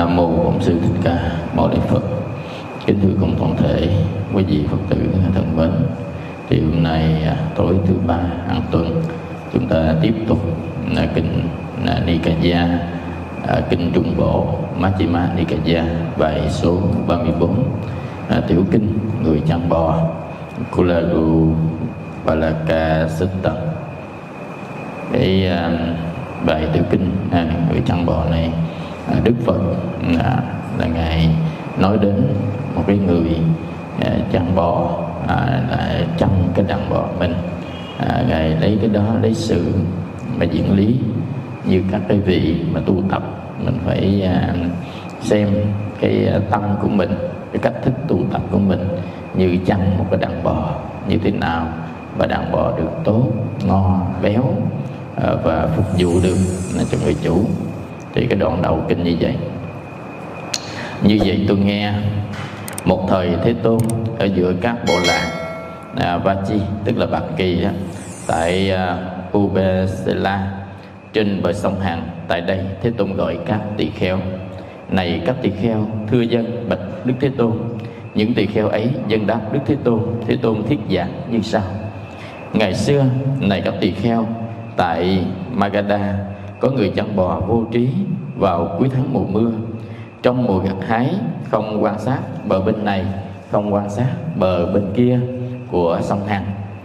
Nam mô Bổn Sư Thích Ca Mâu Ni Phật. Kính thưa cùng toàn thể quý vị Phật tử thân mến, thì hôm nay tối thứ ba hàng tuần chúng ta tiếp tục kinh Nikaya, kinh Trung Bộ Majjhima Nikaya, bài số 34, tiểu kinh người chăn bò Kulalu Palaka Sutta. Cái bài tiểu kinh người chăn bò này, Đức Phật là ngài nói đến một cái người chăn bò, là chăn cái đàn bò mình. Ngài lấy cái đó, lấy sự mà diễn lý như các cái vị mà tu tập, mình phải xem cái tâm của mình, cái cách thức tu tập của mình như chăn một cái đàn bò như thế nào, và đàn bò được tốt, ngon, béo và phục vụ được cho người chủ. Thì cái đoạn đầu kinh như vậy: như vậy tôi nghe một thời Thế Tôn ở giữa các bộ lạc Vachi, tức là Bạc Kỳ đó, tại Ubesela trên bờ sông Hằng. Tại đây Thế Tôn gọi các tỳ kheo: này các tỳ kheo, thưa dân bạch Đức Thế Tôn. Những tỳ kheo ấy dân đáp Đức Thế Tôn. Thế Tôn thuyết giảng như sau: ngày xưa, này các tỳ kheo, tại Magadha có người chăn bò vô trí vào cuối tháng mùa mưa. Trong mùa gặt hái không quan sát bờ bên này, không quan sát bờ bên kia của sông Hằng,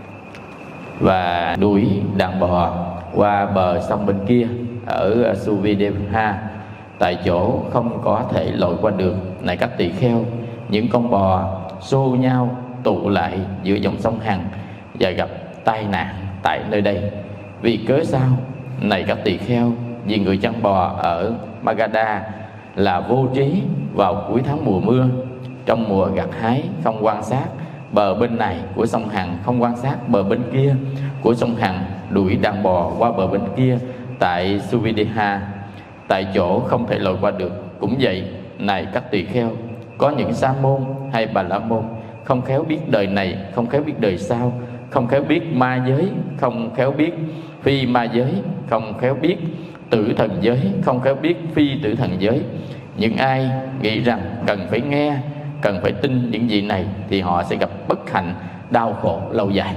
và đuổi đàn bò qua bờ sông bên kia ở Suvideva. Tại chỗ không có thể lội qua được. Này các tỳ kheo, những con bò xô nhau tụ lại giữa dòng sông Hằng và gặp tai nạn tại nơi đây. Vì cớ sao? Này các tỳ kheo, vì người chăn bò ở Magadha là vô trí vào cuối tháng mùa mưa. Trong mùa gặt hái không quan sát bờ bên này của sông Hằng, không quan sát bờ bên kia của sông Hằng, đuổi đàn bò qua bờ bên kia tại Suvideha. Tại chỗ không thể lội qua được. Cũng vậy, này các tỳ kheo, có những sa môn hay bà la môn không khéo biết đời này, không khéo biết đời sau, không khéo biết ma giới, không khéo biết phi ma giới, không khéo biết tử thần giới, không khéo biết phi tử thần giới. Những ai nghĩ rằng cần phải nghe, cần phải tin những gì này thì họ sẽ gặp bất hạnh, đau khổ lâu dài.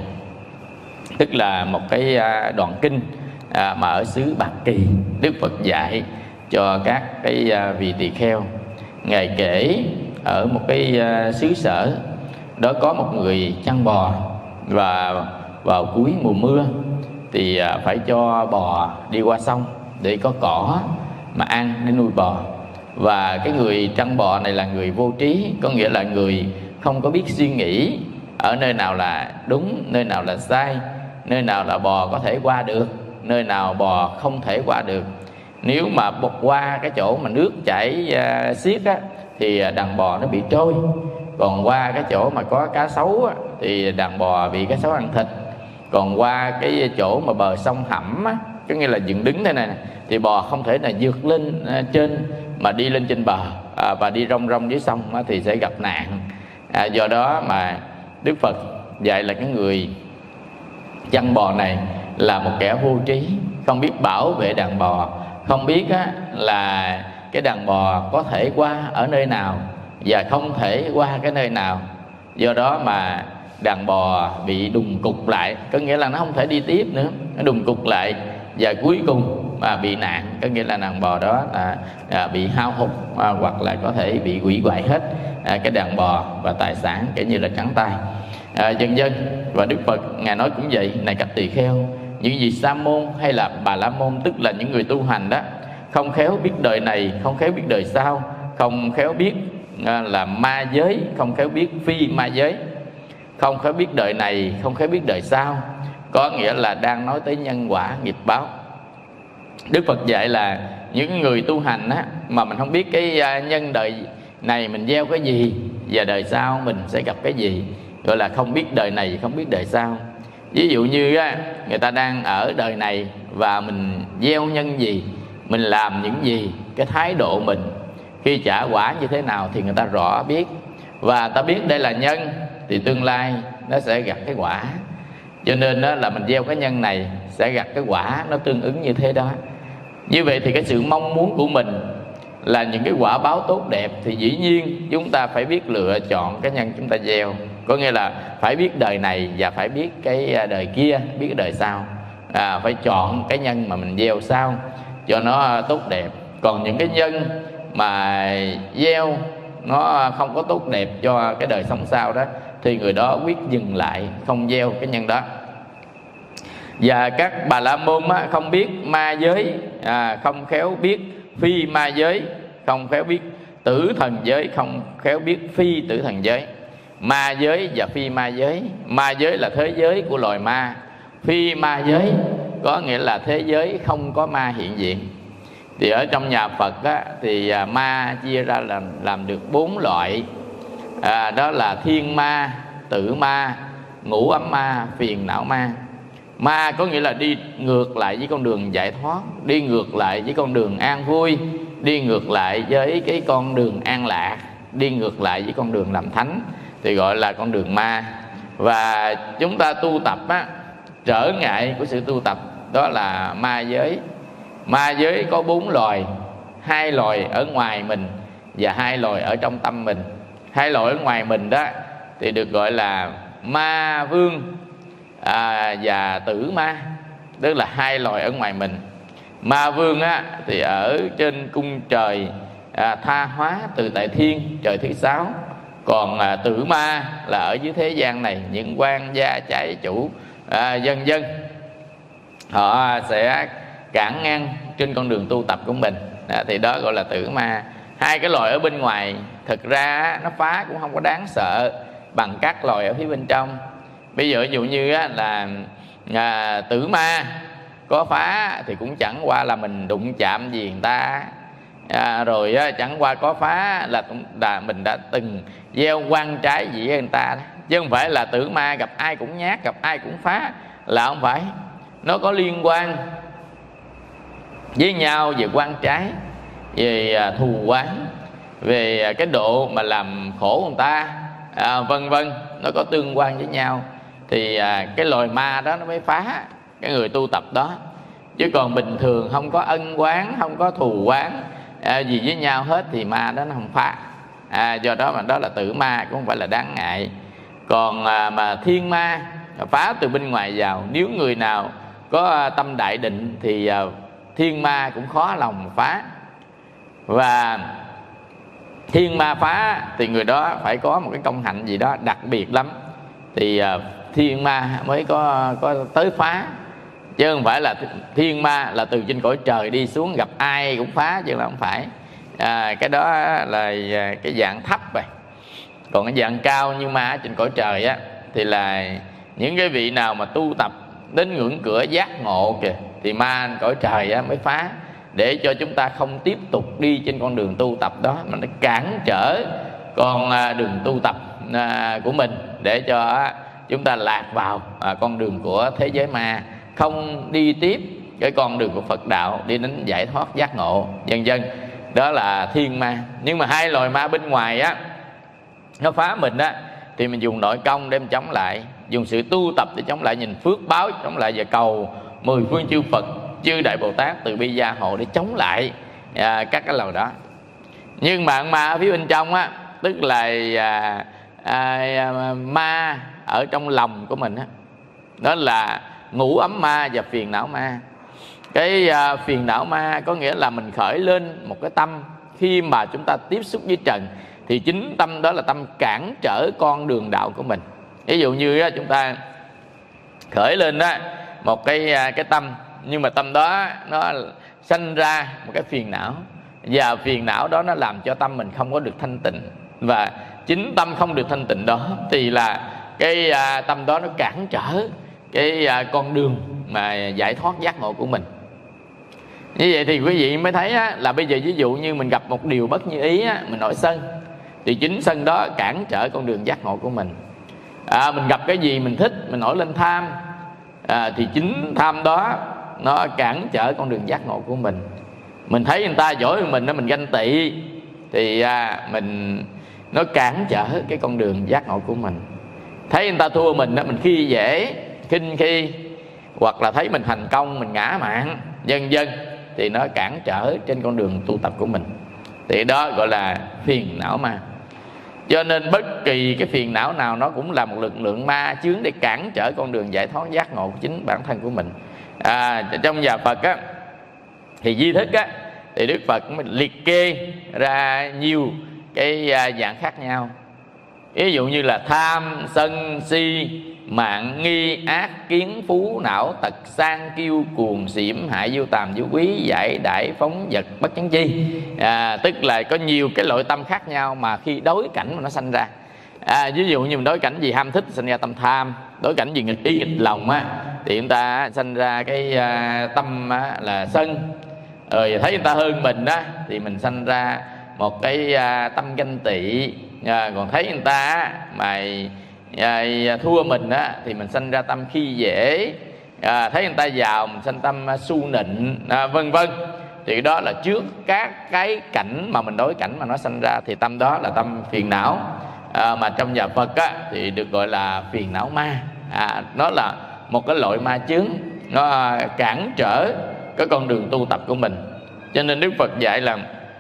Tức là một cái đoạn kinh mà ở xứ Bạc Kỳ, Đức Phật dạy cho các cái vị tỳ kheo. Ngài kể ở một cái xứ sở đó có một người chăn bò, và vào cuối mùa mưa thì phải cho bò đi qua sông để có cỏ mà ăn, để nuôi bò. Và cái người chăn bò này là người vô trí, có nghĩa là người không có biết suy nghĩ ở nơi nào là đúng, nơi nào là sai, nơi nào là bò có thể qua được, nơi nào bò không thể qua được. Nếu mà bột qua cái chỗ mà nước chảy xiết á, thì đàn bò nó bị trôi. Còn qua cái chỗ mà có cá sấu á, thì đàn bò bị cá sấu ăn thịt. Còn qua cái chỗ mà bờ sông hẩm á, có nghĩa là dựng đứng thế này, thì bò không thể là vượt lên trên mà đi lên trên bờ và đi rong rong dưới sông á, thì sẽ gặp nạn. Do đó mà Đức Phật dạy là cái người chăn bò này là một kẻ vô trí, không biết bảo vệ đàn bò, không biết á, là cái đàn bò có thể qua ở nơi nào và không thể qua cái nơi nào. Do đó mà đàn bò bị đùng cục lại, có nghĩa là nó không thể đi tiếp nữa, nó đùng cục lại và cuối cùng mà bị nạn, có nghĩa là đàn bò đó là bị hao hụt hoặc là có thể bị hủy hoại hết cái đàn bò và tài sản, kể như là trắng tay vân vân. Và Đức Phật ngài nói cũng vậy: này các tỳ kheo, những gì sa môn hay là bà la môn, tức là những người tu hành đó, không khéo biết đời này, không khéo biết đời sau, không khéo biết là ma giới, không khéo biết phi ma giới, không khéo biết đời này, không khéo biết đời sau, có nghĩa là đang nói tới nhân quả nghiệp báo. Đức Phật dạy là những người tu hành á, mà mình không biết cái nhân đời này mình gieo cái gì và đời sau mình sẽ gặp cái gì, gọi là không biết đời này, không biết đời sau. Ví dụ như á, người ta đang ở đời này và mình gieo nhân gì, mình làm những gì, cái thái độ mình khi trả quả như thế nào thì người ta rõ biết. Và ta biết đây là nhân thì tương lai nó sẽ gặt cái quả. Cho nên đó là mình gieo cái nhân này sẽ gặt cái quả nó tương ứng như thế đó. Như vậy thì cái sự mong muốn của mình là những cái quả báo tốt đẹp, thì dĩ nhiên chúng ta phải biết lựa chọn cái nhân chúng ta gieo. Có nghĩa là phải biết đời này và phải biết cái đời kia, biết cái đời sau. Phải chọn cái nhân mà mình gieo sao cho nó tốt đẹp. Còn những cái nhân mà gieo nó không có tốt đẹp cho cái đời sống sau đó, thì người đó quyết dừng lại, không gieo cái nhân đó. Và các Bà La Môn không biết ma giới, không khéo biết phi ma giới, không khéo biết tử thần giới, không khéo biết phi tử thần giới. Ma giới và phi ma giới. Ma giới là thế giới của loài ma. Phi ma giới có nghĩa là thế giới không có ma hiện diện. Thì ở trong nhà Phật thì ma chia ra làm được 4 loại. Đó là thiên ma, tử ma, ngũ ấm ma, phiền não ma. Ma có nghĩa là đi ngược lại với con đường giải thoát, đi ngược lại với con đường an vui, đi ngược lại với cái con đường an lạc, đi ngược lại với con đường làm thánh, thì gọi là con đường ma. Và chúng ta tu tập trở ngại của sự tu tập đó là ma giới. Ma giới có 4 loài, 2 loài ở ngoài mình và 2 loài ở trong tâm mình. 2 loài ở ngoài mình đó thì được gọi là ma vương và tử ma, tức là 2 loài ở ngoài mình. Ma vương thì ở trên cung trời tha hóa từ tại thiên, trời thứ 6. Còn tử ma là ở dưới thế gian này, những quan gia trái chủ vân vân, họ sẽ cản ngăn trên con đường tu tập của mình, thì đó gọi là tử ma. 2 cái loài ở bên ngoài thực ra nó phá cũng không có đáng sợ bằng các loài ở phía bên trong. Bây giờ ví dụ như là tử ma có phá thì cũng chẳng qua là mình đụng chạm gì người ta, rồi chẳng qua có phá là mình đã từng gieo quan trái gì với người ta đó. Chứ không phải là tử ma gặp ai cũng nhát, gặp ai cũng phá, là không phải. Nó có liên quan với nhau về quan trái, về thù oán, về cái độ mà làm khổ người ta, vân vân, nó có tương quan với nhau. Thì cái loài ma đó nó mới phá cái người tu tập đó. Chứ còn bình thường không có ân oán, không có thù oán gì với nhau hết thì ma đó nó không phá. Do đó mà đó là tử ma, cũng không phải là đáng ngại. Còn mà thiên ma phá từ bên ngoài vào, nếu người nào có tâm đại định thì thiên ma cũng khó lòng phá. Và thiên ma phá thì người đó phải có một cái công hạnh gì đó đặc biệt lắm, thì thiên ma mới có tới phá. Chứ không phải là thiên ma là từ trên cõi trời đi xuống gặp ai cũng phá, chứ là không phải. Cái đó là cái dạng thấp rồi. Còn cái dạng cao như ma trên cõi trời thì là những cái vị nào mà tu tập đến ngưỡng cửa giác ngộ kìa, thì ma cõi trời mới phá, để cho chúng ta không tiếp tục đi trên con đường tu tập đó, mà nó cản trở con đường tu tập của mình, để cho chúng ta lạc vào con đường của thế giới ma, không đi tiếp cái con đường của Phật đạo, đi đến giải thoát giác ngộ vân vân. Đó là thiên ma. Nhưng mà 2 loài ma bên ngoài nó phá mình thì mình dùng nội công để chống lại, dùng sự tu tập để chống lại, nhìn phước báo chống lại, và cầu 10 phương chư Phật, chư Đại Bồ Tát từ bi gia hộ để chống lại các cái loài đó. Nhưng mà ma ở phía bên trong tức là ma ở trong lòng của mình đó là ngũ ấm ma và phiền não ma. Cái phiền não ma có nghĩa là mình khởi lên một cái tâm khi mà chúng ta tiếp xúc với trần, thì chính tâm đó là tâm cản trở con đường đạo của mình. Ví dụ như chúng ta khởi lên một cái tâm, nhưng mà tâm đó nó sanh ra một cái phiền não, và phiền não đó nó làm cho tâm mình không có được thanh tịnh. Và chính tâm không được thanh tịnh đó thì là cái tâm đó nó cản trở cái con đường mà giải thoát giác ngộ của mình. Như vậy thì quý vị mới thấy là bây giờ ví dụ như mình gặp một điều bất như ý mình nổi sân, thì chính sân đó cản trở con đường giác ngộ của mình. Mình gặp cái gì mình thích, mình nổi lên tham, thì chính tham đó nó cản trở con đường giác ngộ của mình. Mình thấy người ta giỏi hơn mình ganh tị, thì nó cản trở cái con đường giác ngộ của mình. Thấy người ta thua mình khi dễ, khinh khi, hoặc là thấy mình thành công mình ngã mạn vân vân, thì nó cản trở trên con đường tu tập của mình. thì đó gọi là phiền não ma. Cho nên bất kỳ cái phiền não nào nó cũng là một lực lượng ma chướng để cản trở con đường giải thoát giác ngộ của chính bản thân của mình. Trong nhà Phật á, thì di thức á, thì Đức Phật mới liệt kê ra nhiều cái dạng khác nhau. Ví dụ như là tham, sân, si, mạng, nghi, ác, kiến, phú, não, tật, sang, kiêu, cuồng, xỉm, hại, vô tàm, vô quý, giải, đại, phóng, vật, bất chánh chi. Tức là có nhiều cái loại tâm khác nhau mà khi đối cảnh mà nó sanh ra. Ví dụ như mình đối cảnh gì ham thích sanh ra tâm tham, đối cảnh gì nghịch ý nghịch lòng á, thì chúng ta sanh ra cái tâm là sân. Rồi thấy người ta hơn mình á thì mình sanh ra một cái tâm ganh tị. Còn thấy người ta mà thua mình á thì mình sanh ra tâm khi dễ. Thấy người ta giàu mình sanh tâm su nịnh, vân vân. Thì đó là trước các cái cảnh mà mình đối cảnh mà nó sanh ra, thì tâm đó là tâm phiền não. Mà trong nhà Phật á thì được gọi là phiền não ma. Nó là một cái loại ma chướng, nó cản trở cái con đường tu tập của mình. Cho nên Đức Phật dạy là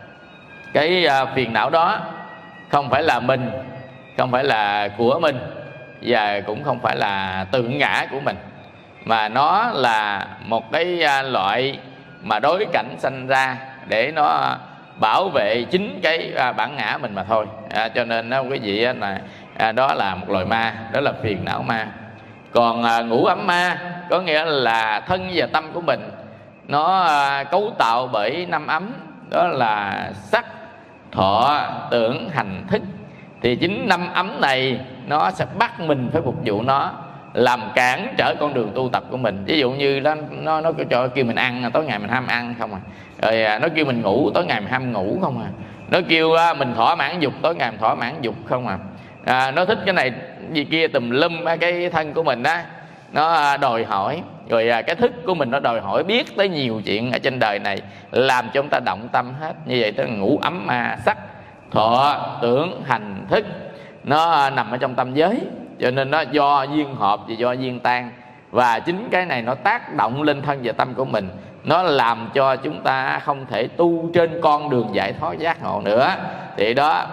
cái phiền não đó không phải là mình, không phải là của mình, và cũng không phải là tự ngã của mình, mà nó là một cái loại mà đối cảnh sanh ra để nó bảo vệ chính cái bản ngã mình mà thôi. Cho nên quý vị là đó là một loại ma, đó là phiền não ma. Còn ngũ ấm ma có nghĩa là thân và tâm của mình nó cấu tạo bởi 5 ấm, đó là sắc, thọ, tưởng, hành, thức. Thì chính 5 ấm này nó sẽ bắt mình phải phục vụ nó, làm cản trở con đường tu tập của mình. Ví dụ như nó cho kêu mình ăn, tối ngày mình ham ăn không à. Rồi nó kêu mình ngủ, tối ngày mình ham ngủ không à. Nó kêu mình thỏa mãn dục, tối ngày mình thỏa mãn dục không à. Nó thích cái này gì kia tùm lum, cái thân của mình á nó đòi hỏi. Rồi cái thức của mình nó đòi hỏi biết tới nhiều chuyện ở trên đời này, làm cho chúng ta động tâm hết. Như vậy tức là ngũ ấm ma, sắc, thọ, tưởng, hành, thức. Nó nằm ở trong tâm giới, cho nên nó do duyên hợp và do duyên tan. Và chính cái này nó tác động lên thân và tâm của mình, nó làm cho chúng ta không thể tu trên con đường giải thoát giác ngộ nữa. Thì đó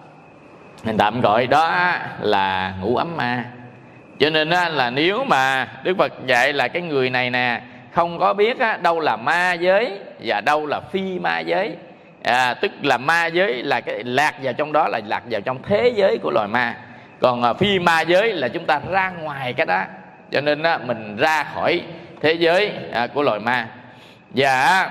mình tạm gọi đó là ngũ ấm ma. Cho nên là nếu mà Đức Phật dạy là cái người này nè không có biết đâu là ma giới và đâu là phi ma giới, tức là ma giới là cái lạc vào trong đó, là lạc vào trong thế giới của loài ma. Còn phi ma giới là chúng ta ra ngoài cái đó, cho nên mình ra khỏi thế giới của loài ma. Và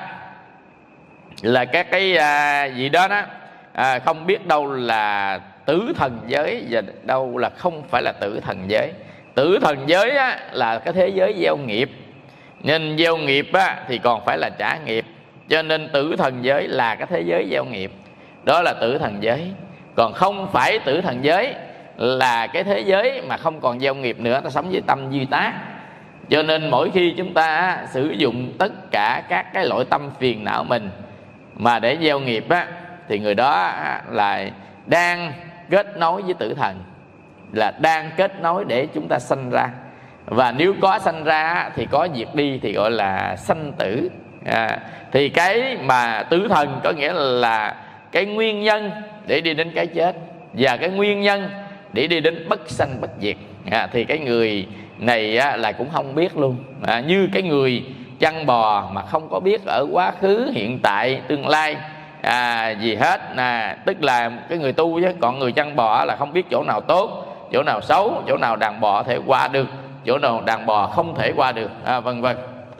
là các cái gì đó không biết đâu là tử thần giới và đâu là không phải là tử thần giới. Tử thần giới là cái thế giới gieo nghiệp, nên gieo nghiệp thì còn phải là trả nghiệp. Cho nên tử thần giới là cái thế giới gieo nghiệp, đó là tử thần giới. Còn không phải tử thần giới là cái thế giới mà không còn gieo nghiệp nữa, ta sống với tâm duy tác. Cho nên mỗi khi chúng ta sử dụng tất cả các cái loại tâm phiền não mình mà để gieo nghiệp thì người đó là đang kết nối với tử thần, là đang kết nối để chúng ta sanh ra. Và nếu có sanh ra thì có diệt đi, thì gọi là sanh tử. Thì cái mà tử thần có nghĩa là cái nguyên nhân để đi đến cái chết, và cái nguyên nhân để đi đến bất sanh bất diệt. Thì cái người này là cũng không biết luôn. Như cái người chăn bò mà không có biết ở quá khứ, hiện tại, tương lai gì hết. Tức là cái người tu chứ. Còn người chăn bò là không biết chỗ nào tốt, chỗ nào xấu, chỗ nào đàn bò thể qua được, chỗ nào đàn bò không thể qua được, vân vân.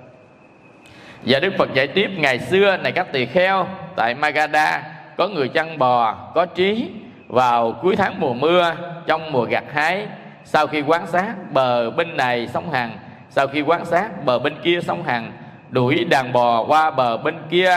Và Đức Phật dạy tiếp: ngày xưa này các tỳ kheo tại Magadha có người chăn bò có trí, vào cuối tháng mùa mưa trong mùa gặt hái, sau khi quan sát bờ bên này sóng Hằng, sau khi quan sát bờ bên kia sóng Hằng, đuổi đàn bò qua bờ bên kia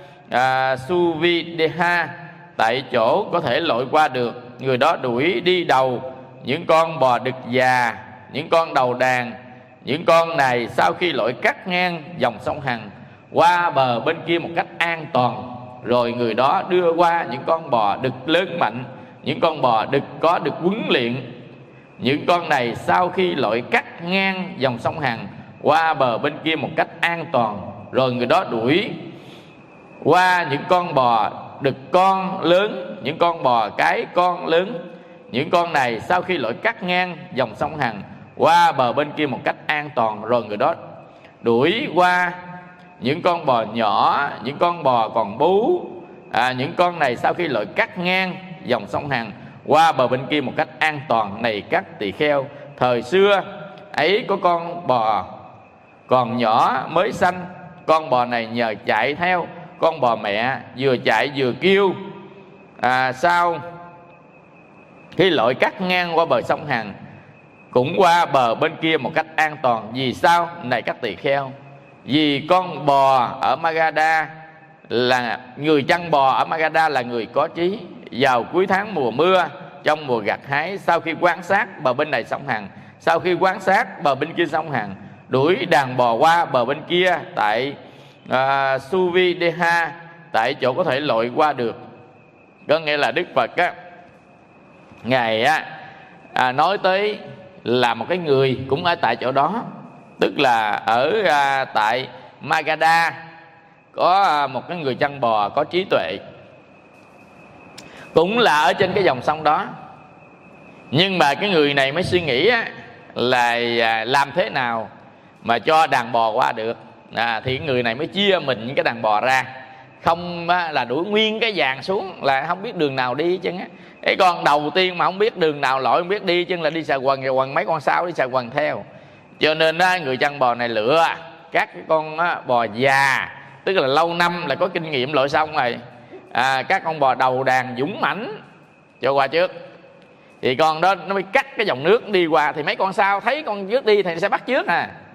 Suvideha, tại chỗ có thể lội qua được. Người đó đuổi đi đầu những con bò đực già, những con đầu đàn. Những con này sau khi lội cắt ngang dòng sông Hằng qua bờ bên kia một cách an toàn, rồi người đó đưa qua những con bò đực lớn mạnh, những con bò đực có được huấn luyện. Những con này sau khi lội cắt ngang dòng sông Hằng qua bờ bên kia một cách an toàn, rồi người đó đuổi qua những con bò đực con lớn, những con bò cái con lớn. Những con này sau khi lội cắt ngang dòng sông Hằng qua bờ bên kia một cách an toàn, rồi người đó đuổi qua những con bò nhỏ, những con bò còn bú. Những con này sau khi lội cắt ngang dòng sông Hằng qua bờ bên kia một cách an toàn. Này các tỳ kheo, thời xưa ấy có con bò còn nhỏ mới sanh. Con bò này nhờ chạy theo con bò mẹ, vừa chạy vừa kêu. Sau khi lội cắt ngang qua bờ sông Hằng cũng qua bờ bên kia một cách an toàn. Vì sao? Này các tỳ kheo, vì con bò ở Magadha là người chăn bò ở Magadha là người có trí. Vào cuối tháng mùa mưa, trong mùa gặt hái, sau khi quan sát bờ bên này sông Hằng, sau khi quan sát bờ bên kia sông Hằng, đuổi đàn bò qua bờ bên kia tại Suvideha, tại chỗ có thể lội qua được. Có nghĩa là Đức Phật á, Ngài nói tới là một cái người cũng ở tại chỗ đó, tức là ở tại Magadha có một cái người chăn bò có trí tuệ, cũng là ở trên cái dòng sông đó. Nhưng mà cái người này mới suy nghĩ là làm thế nào mà cho đàn bò qua được. Thì người này mới chia mình những cái đàn bò ra, không là đuổi nguyên cái dàn xuống, là không biết đường nào đi chứ. Cái con đầu tiên mà không biết đường nào lội, không biết đi chứ, là đi xà quần, rồi quần mấy con sau đi xà quần theo. Cho nên người chăn bò này lựa các cái con bò già, tức là lâu năm là có kinh nghiệm lội sông rồi, các con bò đầu đàn dũng mãnh cho qua trước. Thì con đó nó mới cắt cái dòng nước đi qua, thì mấy con sau thấy con trước đi thì sẽ bắt trước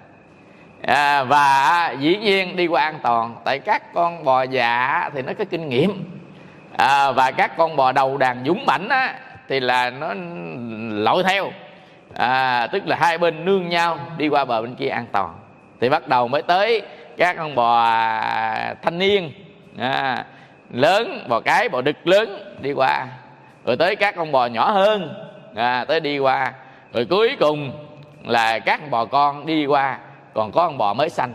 và dĩ nhiên đi qua an toàn. Tại các con bò già thì nó có kinh nghiệm, và các con bò đầu đàn dũng mãnh thì là nó lội theo, tức là hai bên nương nhau đi qua bờ bên kia an toàn. Thì bắt đầu mới tới các con bò thanh niên lớn, bò cái, bò đực lớn đi qua, rồi tới các con bò nhỏ hơn tới đi qua, rồi cuối cùng là các bò con đi qua. Còn có con bò mới sanh,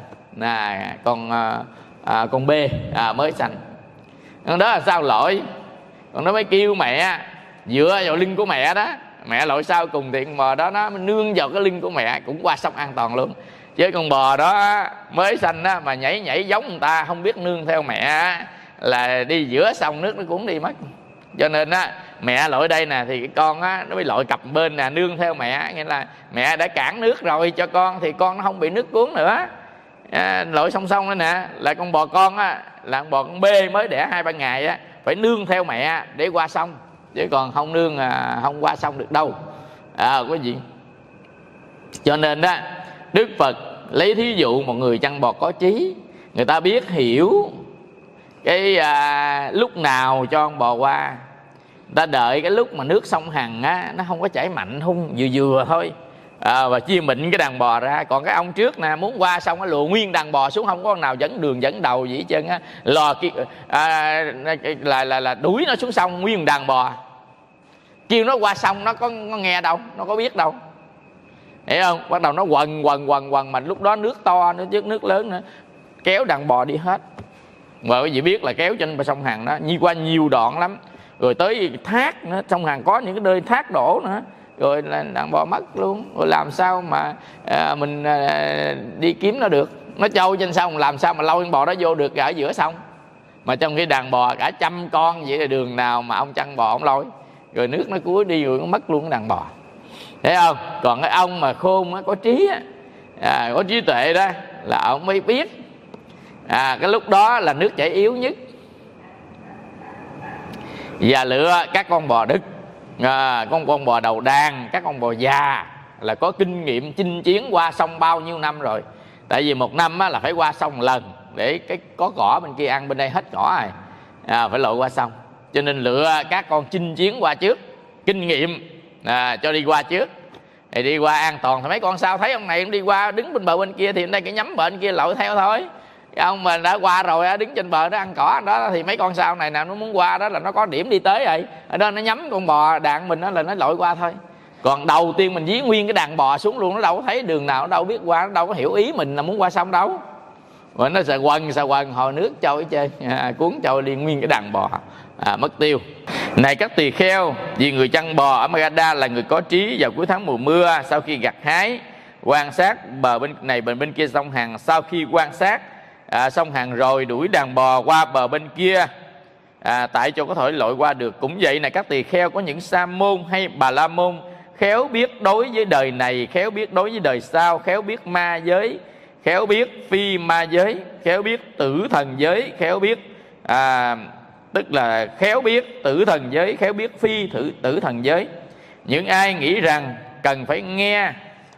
con B mới sanh. Con đó là sao lội, con nó mới kêu mẹ, dựa vào lưng của mẹ đó. Mẹ lội sau cùng thì con bò đó nó nương vào cái lưng của mẹ, cũng qua sông an toàn luôn. Chứ con bò đó mới sanh mà nhảy giống người ta, không biết nương theo mẹ, là đi giữa sông nước nó cũng đi mất. Cho nên mẹ lội đây nè, thì cái con nó mới lội cặp bên nè, nương theo mẹ. Nghĩa là mẹ đã cản nước rồi cho con, thì con nó không bị nước cuốn nữa. Lội song song đó nè, là con bò con là con bò con B mới đẻ 2-3 ngày phải nương theo mẹ để qua sông, chứ còn không nương không qua sông được đâu quý vị. Cho nên Đức Phật lấy thí dụ một người chăn bò có trí, người ta biết hiểu cái lúc nào cho con bò qua. Người ta đợi cái lúc mà nước sông Hằng nó không có chảy mạnh, hung vừa vừa thôi, và chia mịn cái đàn bò ra. Còn cái ông trước nè, muốn qua sông nó lùa nguyên đàn bò xuống, không có con nào dẫn đường dẫn đầu gì hết trơn lò kia, là đuổi nó xuống sông nguyên đàn bò. Kêu nó qua sông nó có nghe đâu, nó có biết đâu, hiểu không? Bắt đầu nó quần mà lúc đó nước to nữa chứ, nước lớn nữa, kéo đàn bò đi hết. Mà quý vị biết là kéo trên sông Hằng đó qua nhiều đoạn lắm, rồi tới thác nữa, sông Hằng có những cái nơi thác đổ nữa, rồi là đàn bò mất luôn. Rồi làm sao mà mình đi kiếm nó được, nó trôi trên sông, làm sao mà lôi con bò đó vô được ở giữa sông. Mà trong khi đàn bò cả 100 con vậy, là đường nào mà ông chăn bò ông lôi, rồi nước nó cuối đi rồi nó mất luôn cái đàn bò, thấy không? Còn cái ông mà khôn có trí có trí tuệ đó, là ông mới biết cái lúc đó là nước chảy yếu nhất, và lựa các con bò đực, con bò đầu đàn, các con bò già là có kinh nghiệm chinh chiến qua sông bao nhiêu năm rồi. Tại vì một năm là phải qua sông một lần, để có cỏ bên kia ăn, bên đây hết cỏ rồi, phải lội qua sông. Cho nên lựa các con chinh chiến qua trước, kinh nghiệm cho đi qua trước, thì đi qua an toàn. Thì mấy con sau thấy ông này ông đi qua đứng bên bờ bên kia, thì đây cái nhắm bên kia lội theo thôi. Cái ông mà đã qua rồi đứng trên bờ đó ăn cỏ đó, thì mấy con sau này nào nó muốn qua đó là nó có điểm đi tới rồi, ở đó nó nhắm con bò đàn mình đó là nó lội qua thôi. Còn đầu tiên mình dí nguyên cái đàn bò xuống luôn, nó đâu có thấy đường nào, nó đâu biết qua, nó đâu có hiểu ý mình là muốn qua sông đâu. Và nó xà quần hồi nước trôi hết trơn, cuốn trôi đi nguyên cái đàn bò, mất tiêu. Này các tỳ kheo, vì người chăn bò ở Magadha là người có trí, vào cuối tháng mùa mưa, sau khi gặt hái, quan sát bờ bên này bên kia sông Hằng. Sau khi quan sát sông Hằng rồi đuổi đàn bò qua bờ bên kia, tại chỗ có thể lội qua được. Cũng vậy này các tỳ kheo, có những sa môn hay bà la môn khéo biết đối với đời này, khéo biết đối với đời sau, khéo biết ma giới, khéo biết phi ma giới, khéo biết tử thần giới, khéo biết tức là khéo biết tử thần giới, khéo biết phi tử thần giới. Những ai nghĩ rằng cần phải nghe,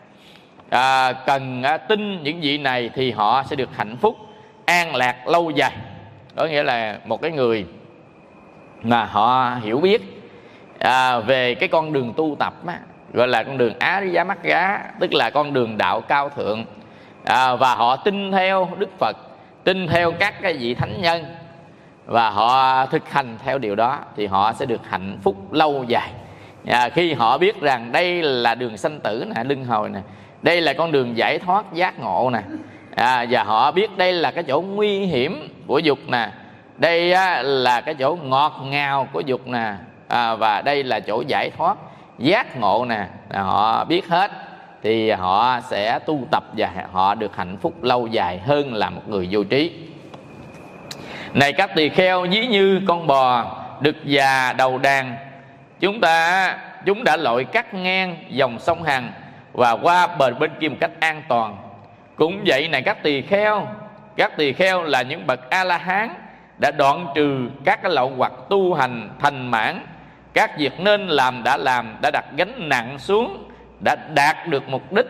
cần tin những vị này thì họ sẽ được hạnh phúc an lạc lâu dài. Đó nghĩa là một cái người mà họ hiểu biết về cái con đường tu tập gọi là con đường Ariya Magga, tức là con đường đạo cao thượng, và họ tin theo Đức Phật, tin theo các cái vị thánh nhân, và họ thực hành theo điều đó thì họ sẽ được hạnh phúc lâu dài. Khi họ biết rằng đây là đường sanh tử nè, luân hồi nè, đây là con đường giải thoát giác ngộ nè, và họ biết đây là cái chỗ nguy hiểm của dục nè, đây là cái chỗ ngọt ngào của dục nè, và đây là chỗ giải thoát giác ngộ nè, họ biết hết thì họ sẽ tu tập và họ được hạnh phúc lâu dài hơn là một người vô trí. Này các tỳ kheo, ví như con bò đực già đầu đàn, chúng đã lội cắt ngang dòng sông Hằng và qua bờ bên kia một cách an toàn. Cũng vậy này các tỳ kheo là những bậc A La Hán đã đoạn trừ các cái lậu hoặc tu hành thành mãn, các việc nên làm, đã đặt gánh nặng xuống, đã đạt được mục đích.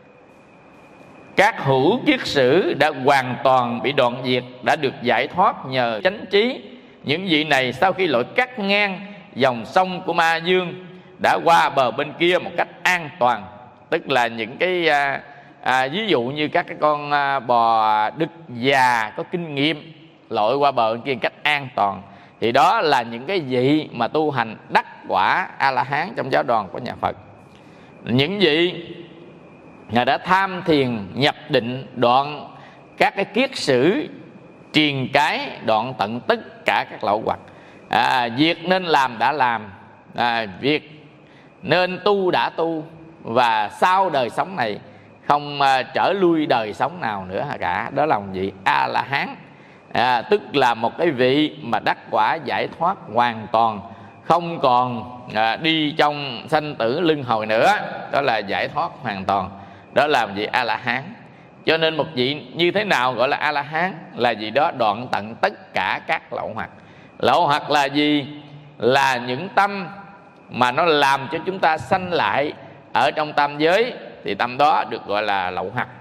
Các hữu kiết sử đã hoàn toàn bị đoạn diệt, đã được giải thoát nhờ chánh trí. Những vị này sau khi lội cắt ngang dòng sông của Ma Dương đã qua bờ bên kia một cách an toàn. Tức là những cái ví dụ như các cái con bò đực già có kinh nghiệm lội qua bờ bên kia một cách an toàn, thì đó là những cái vị mà tu hành đắc quả A-la-hán trong giáo đoàn của nhà Phật. Những vị đã tham thiền nhập định, đoạn các cái kiết sử triền cái, đoạn tận tất cả các lậu hoặc. Việc nên làm đã làm, việc nên tu đã tu, và sau đời sống này không trở lui đời sống nào nữa cả. Đó là một vị A-la-hán, tức là một cái vị mà đắc quả giải thoát hoàn toàn, không còn đi trong sanh tử luân hồi nữa. Đó là giải thoát hoàn toàn, đó là một vị A-la-hán. Cho nên một vị như thế nào gọi là A-la-hán? Là vị đó đoạn tận tất cả các lậu hoặc. Lậu hoặc là gì? Là những tâm mà nó làm cho chúng ta sanh lại ở trong tam giới, thì tâm đó được gọi là lậu hoặc.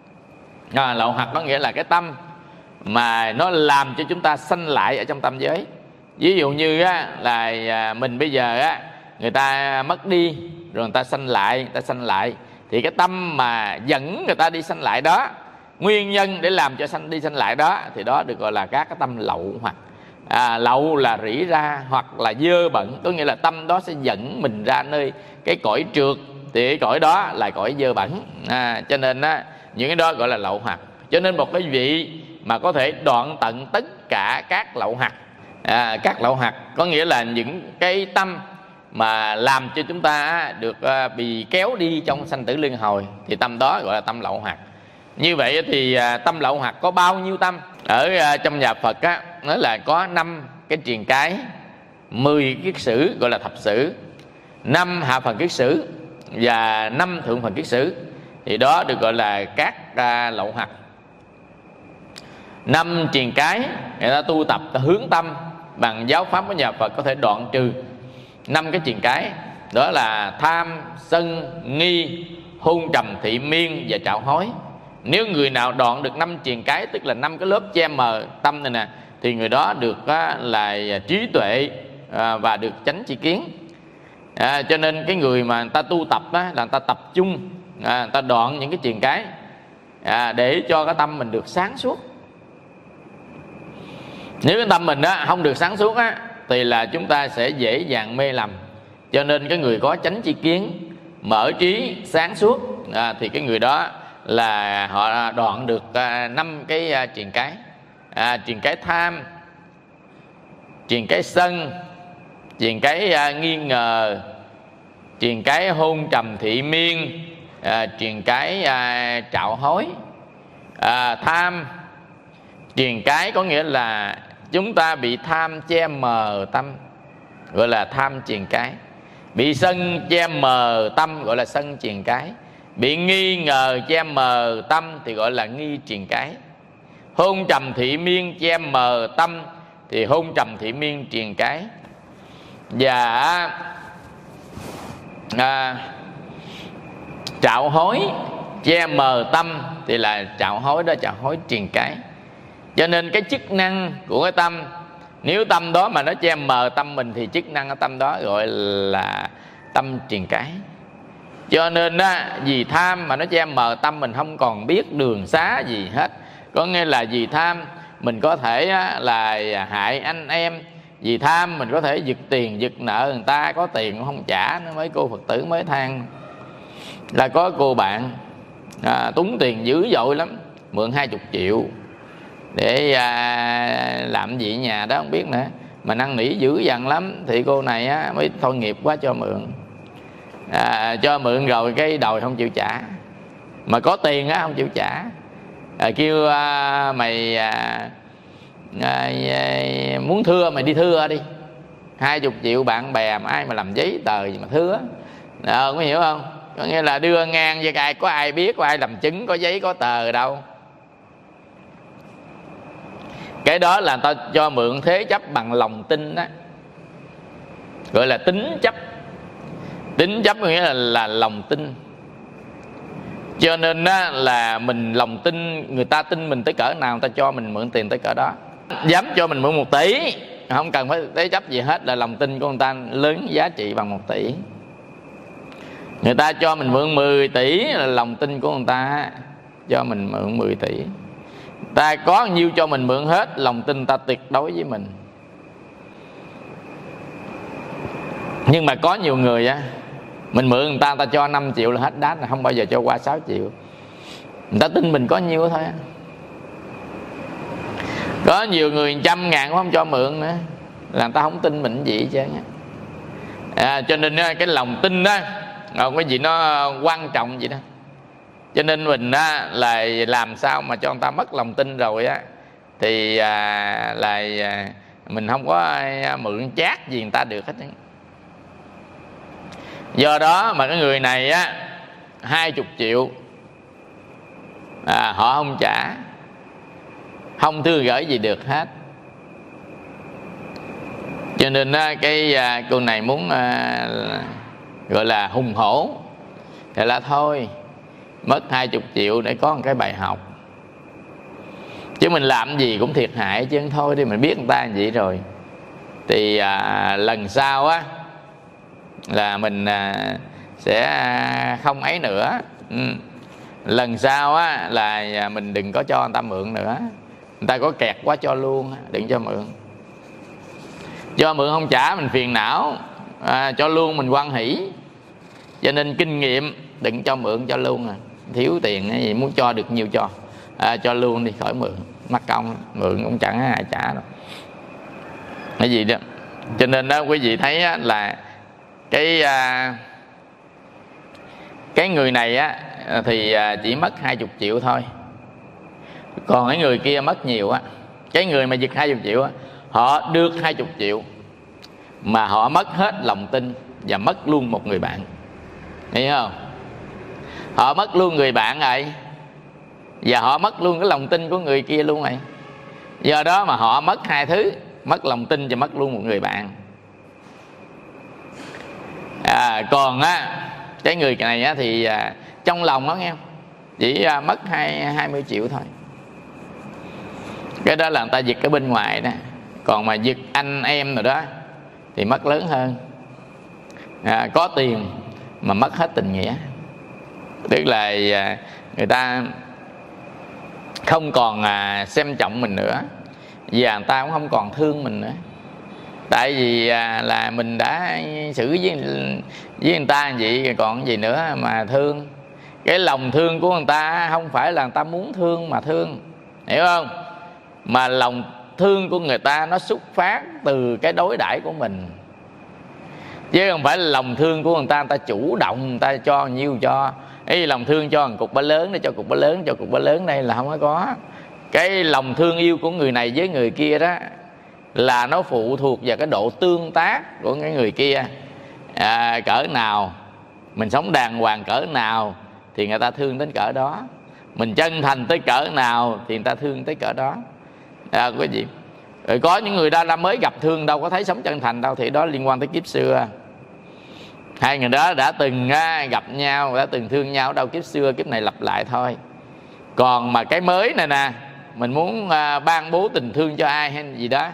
Lậu hoặc có nghĩa là cái tâm mà nó làm cho chúng ta sanh lại ở trong tam giới. Ví dụ như là mình bây giờ người ta mất đi rồi người ta sanh lại, thì cái tâm mà dẫn người ta đi sanh lại đó, nguyên nhân để làm cho đi sanh lại đó, thì đó được gọi là các cái tâm lậu hoặc. Lậu là rỉ ra hoặc là dơ bẩn, có nghĩa là tâm đó sẽ dẫn mình ra nơi cái cõi trượt, thì cái cõi đó là cõi dơ bẩn. Cho nên những cái đó gọi là lậu hoặc. Cho nên một cái vị mà có thể đoạn tận tất cả các lậu hoặc, các lậu hoặc có nghĩa là những cái tâm mà làm cho chúng ta được bị kéo đi trong sanh tử luân hồi, thì tâm đó gọi là tâm lậu hoặc. Như vậy thì tâm lậu hoặc có bao nhiêu tâm? Ở trong nhà Phật nó là có 5 cái triền cái, 10 kiết sử gọi là thập sử, 5 hạ phần kiết sử và 5 thượng phần kiết sử, thì đó được gọi là các lậu hoặc. 5 triền cái người ta tu tập, ta hướng tâm bằng giáo pháp của nhà Phật có thể đoạn trừ 5 cái triền cái, đó là tham, sân, nghi, hôn trầm, thị miên và trạo hối. Nếu người nào đoạn được 5 triền cái, tức là 5 cái lớp che mờ tâm này nè, thì người đó được là trí tuệ và được chánh tri kiến. Cho nên cái người mà người ta tu tập là người ta tập trung, người ta đoạn những cái triền cái để cho cái tâm mình được sáng suốt. Nếu cái tâm mình không được sáng suốt thì là chúng ta sẽ dễ dàng mê lầm. Cho nên cái người có chánh tri kiến, mở trí, sáng suốt thì cái người đó là họ đoạn được 5 cái triền cái. Triền cái tham, triền cái sân, triền cái nghi ngờ, triền cái hôn trầm thị miên, triền cái trạo hối. Tham, triền cái có nghĩa là chúng ta bị tham che mờ tâm, gọi là tham triền cái. Bị sân che mờ tâm gọi là sân triền cái. Bị nghi ngờ che mờ tâm thì gọi là nghi triền cái. Hôn trầm thị miên che mờ tâm thì hôn trầm thị miên triền cái. Và trạo hối che mờ tâm thì là trạo hối, đó trạo hối triền cái. Cho nên cái chức năng của cái tâm, nếu tâm đó mà nó che mờ tâm mình thì chức năng của tâm đó gọi là tâm triền cái. Cho nên vì tham mà nó che mờ tâm mình, không còn biết đường xá gì hết. Có nghĩa là vì tham mình có thể là hại anh em, vì tham mình có thể giật tiền giật nợ người ta, có tiền cũng không trả. Nó mấy cô Phật tử mới than là có cô bạn túng tiền dữ dội lắm, mượn 20 triệu để làm gì ở nhà đó không biết nữa, mà năn nỉ dữ dằn lắm. Thì cô này mới thôi nghiệp quá cho mượn. Cho mượn rồi cái đòi không chịu trả, mà có tiền không chịu trả. Kêu mày muốn thưa mày đi thưa đi, 20 triệu bạn bè mà ai mà làm giấy tờ gì mà thưa. Có hiểu không? Có nghĩa là đưa ngang với ai, có ai biết, có ai làm chứng, có giấy có tờ đâu. Cái đó là ta cho mượn thế chấp bằng lòng tin đó, gọi là tín chấp. Tín chấp có nghĩa là lòng tin. Cho nên là mình lòng tin, người ta tin mình tới cỡ nào người ta cho mình mượn tiền tới cỡ đó. Dám cho mình mượn 1 tỷ, không cần phải thế chấp gì hết, là lòng tin của người ta lớn giá trị bằng 1 tỷ. Người ta cho mình mượn 10 tỷ là lòng tin của người ta cho mình mượn 10 tỷ. Ta có nhiêu cho mình mượn hết, lòng tin ta tuyệt đối với mình. Nhưng mà có nhiều người mình mượn người ta cho 5 triệu là hết đát, là không bao giờ cho qua 6 triệu. Người ta tin mình có nhiêu thôi. Có nhiều người 100.000 cũng không cho mượn nữa, là người ta không tin mình gì hết trơn. Cho nên cái lòng tin đó cái gì nó quan trọng vậy đó. Cho nên mình là làm sao mà cho người ta mất lòng tin rồi thì là mình không có mượn chát gì người ta được hết. Do đó mà cái người này 20 triệu họ không trả, không thư gửi gì được hết. Cho nên cái cô này muốn gọi là hùng hổ thì là thôi mất 20 triệu để có một cái bài học. Chứ mình làm gì cũng thiệt hại chứ, thôi đi mình biết người ta như vậy rồi thì lần sau là mình sẽ không ấy nữa. Lần sau là mình đừng có cho người ta mượn nữa. Người ta có kẹt quá cho luôn, đừng cho mượn. Cho mượn không trả mình phiền não, cho luôn mình hoan hỷ. Cho nên kinh nghiệm đừng cho mượn, cho luôn. Thiếu tiền cái gì muốn cho được nhiêu cho luôn đi, khỏi mượn mắc công, mượn cũng chẳng ai trả đâu cái gì đó. Cho nên đó quý vị thấy là cái người này thì chỉ mất 20 triệu thôi. Còn cái người kia mất nhiều Cái người mà giật 20 triệu họ được 20 triệu mà họ mất hết lòng tin và mất luôn một người bạn. Hiểu không? Họ mất luôn người bạn rồi, và họ mất luôn cái lòng tin của người kia luôn rồi. Do đó mà họ mất 2 thứ, mất lòng tin và mất luôn một người bạn. Còn cái người này thì trong lòng đó nghe không? Chỉ mất 20 triệu thôi. Cái đó là người ta giật cái bên ngoài đó. Còn mà giật anh em rồi đó thì mất lớn hơn. Có tiền mà mất hết tình nghĩa. Tức là người ta không còn xem trọng mình nữa, và người ta cũng không còn thương mình nữa. Tại vì là mình đã xử với người ta vậy, còn gì nữa mà thương. Cái lòng thương của người ta không phải là người ta muốn thương mà thương, hiểu không? Mà lòng thương của người ta nó xuất phát từ cái đối đãi của mình, chứ không phải là lòng thương của người ta chủ động người ta cho nhiêu cho. Ý lòng thương cho một cục bả lớn để cho cục bả lớn, cho cục bả lớn, đây là không có. Cái lòng thương yêu của người này với người kia đó là nó phụ thuộc vào cái độ tương tác của cái người kia. Cỡ nào mình sống đàng hoàng, cỡ nào thì người ta thương đến cỡ đó. Mình chân thành tới cỡ nào thì người ta thương tới cỡ đó. Cái gì rồi có những người đã mới gặp thương đâu có thấy sống chân thành đâu, thì đó liên quan tới kiếp xưa. Hai người đó đã từng gặp nhau, đã từng thương nhau đâu, kiếp xưa kiếp này lặp lại thôi. Còn mà cái mới này nè, mình muốn ban bố tình thương cho ai hay gì đó,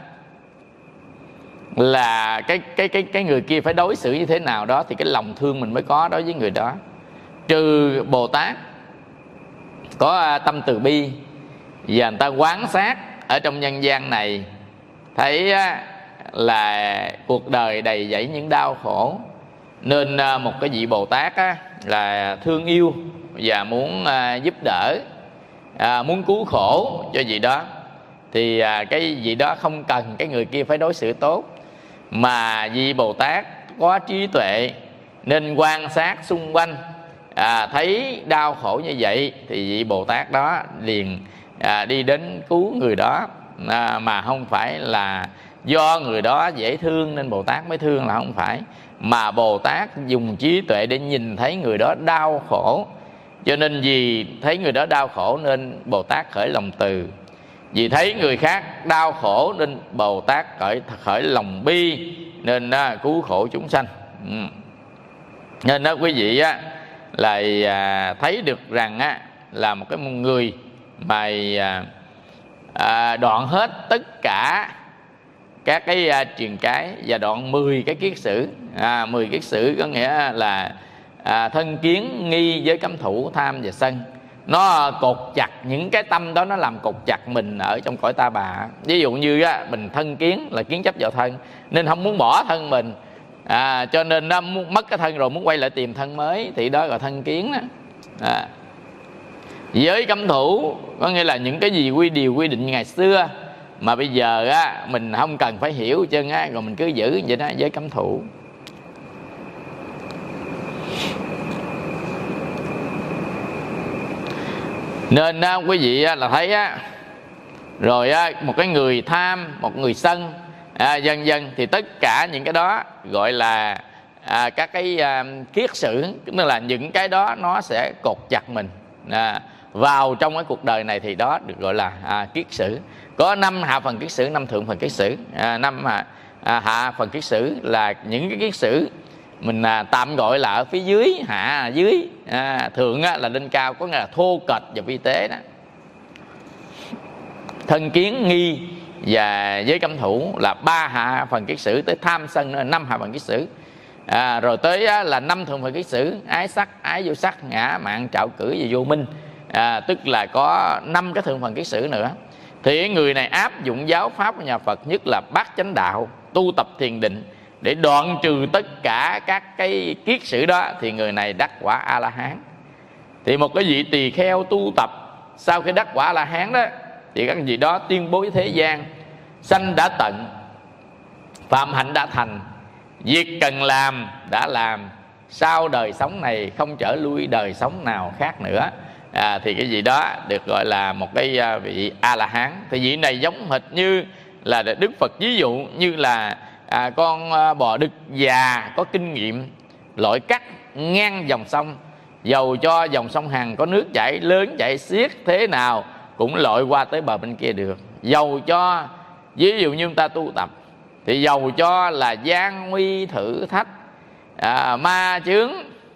là cái người kia phải đối xử như thế nào đó thì cái lòng thương mình mới có đối với người đó. Trừ Bồ Tát có tâm từ bi và người ta quán sát ở trong nhân gian này, thấy là cuộc đời đầy dẫy những đau khổ, nên một cái vị Bồ Tát là thương yêu và muốn giúp đỡ, muốn cứu khổ cho vị đó, thì cái vị đó không cần cái người kia phải đối xử tốt, mà vị Bồ Tát có trí tuệ nên quan sát xung quanh, thấy đau khổ như vậy thì vị Bồ Tát đó liền đi đến cứu người đó, mà không phải là do người đó dễ thương nên Bồ Tát mới thương, là không phải, mà Bồ Tát dùng trí tuệ để nhìn thấy người đó đau khổ. Cho nên vì thấy người đó đau khổ nên Bồ Tát khởi lòng từ, vì thấy người khác đau khổ nên Bồ Tát khởi lòng bi, nên cứu khổ chúng sanh. Nên đó quý vị là thấy được rằng là một cái người mà đoạn hết tất cả các cái truyền cái và đoạn 10 cái kiết sử. 10 kiết sử có nghĩa là thân kiến, nghi, giới cấm thủ, tham và sân. Nó cột chặt những cái tâm đó, nó làm cột chặt mình ở trong cõi ta bà. Ví dụ như mình thân kiến là kiến chấp vào thân, nên không muốn bỏ thân mình, cho nên nó mất cái thân rồi muốn quay lại tìm thân mới, thì đó gọi thân kiến đó. Giới cấm thủ có nghĩa là những cái gì điều quy định ngày xưa mà bây giờ mình không cần phải hiểu chân rồi mình cứ giữ vậy đó, giới cấm thủ. Nên quý vị là thấy rồi một cái người tham, một người sân, vân vân, thì tất cả những cái đó gọi là các cái kiết sử, tức là những cái đó nó sẽ cột chặt mình vào trong cái cuộc đời này, thì đó được gọi là kiết sử. Có 5 hạ phần kiết sử, 5 thượng phần kiết sử. 5 hạ phần kiết sử là những cái kiết sử mình tạm gọi là ở phía dưới, hạ là dưới, thượng là lên cao, có nghĩa là thô kệch và vi tế đó. Thân kiến, nghi và giới cấm thủ là 3 hạ phần kiết sử, tới tham sân là 5 hạ phần kiết sử. Rồi tới là 5 thượng phần kiết sử: ái sắc, ái vô sắc, ngã mạn, trạo cử và vô minh. Tức là có 5 cái thượng phần kiết sử nữa. Thì người này áp dụng giáo pháp của nhà Phật, nhất là bát chánh đạo, tu tập thiền định để đoạn trừ tất cả các cái kiết sử đó, thì người này đắc quả A-la-hán. Thì một cái vị tỳ kheo tu tập sau khi đắc quả A-la-hán đó, thì các vị đó tuyên bố với thế gian: sanh đã tận, phạm hạnh đã thành, việc cần làm đã làm, sau đời sống này không trở lui đời sống nào khác nữa. Thì cái vị đó được gọi là một cái vị A-la-hán. Thì vị này giống hệt như là Đức Phật ví dụ như là con bò đực già có kinh nghiệm lội cắt ngang dòng sông, dầu cho dòng sông Hằng có nước chảy lớn chảy xiết thế nào cũng lội qua tới bờ bên kia được. Dầu cho ví dụ như chúng ta tu tập, thì dầu cho là gian nguy thử thách, ma chướng,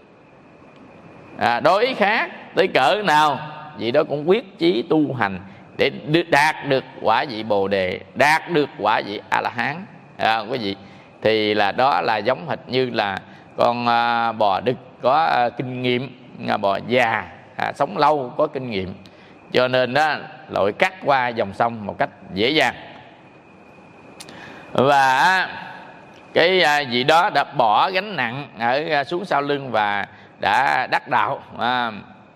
đối khác tới cỡ nào, vị đó cũng quyết chí tu hành để đạt được quả vị Bồ Đề, đạt được quả vị A-la-hán. Quý vị, thì là đó là giống hệt như là con bò đực có kinh nghiệm, bò già sống lâu có kinh nghiệm, cho nên đó lội cắt qua dòng sông một cách dễ dàng. Và cái vị đó đã bỏ gánh nặng ở xuống sau lưng và đã đắc đạo.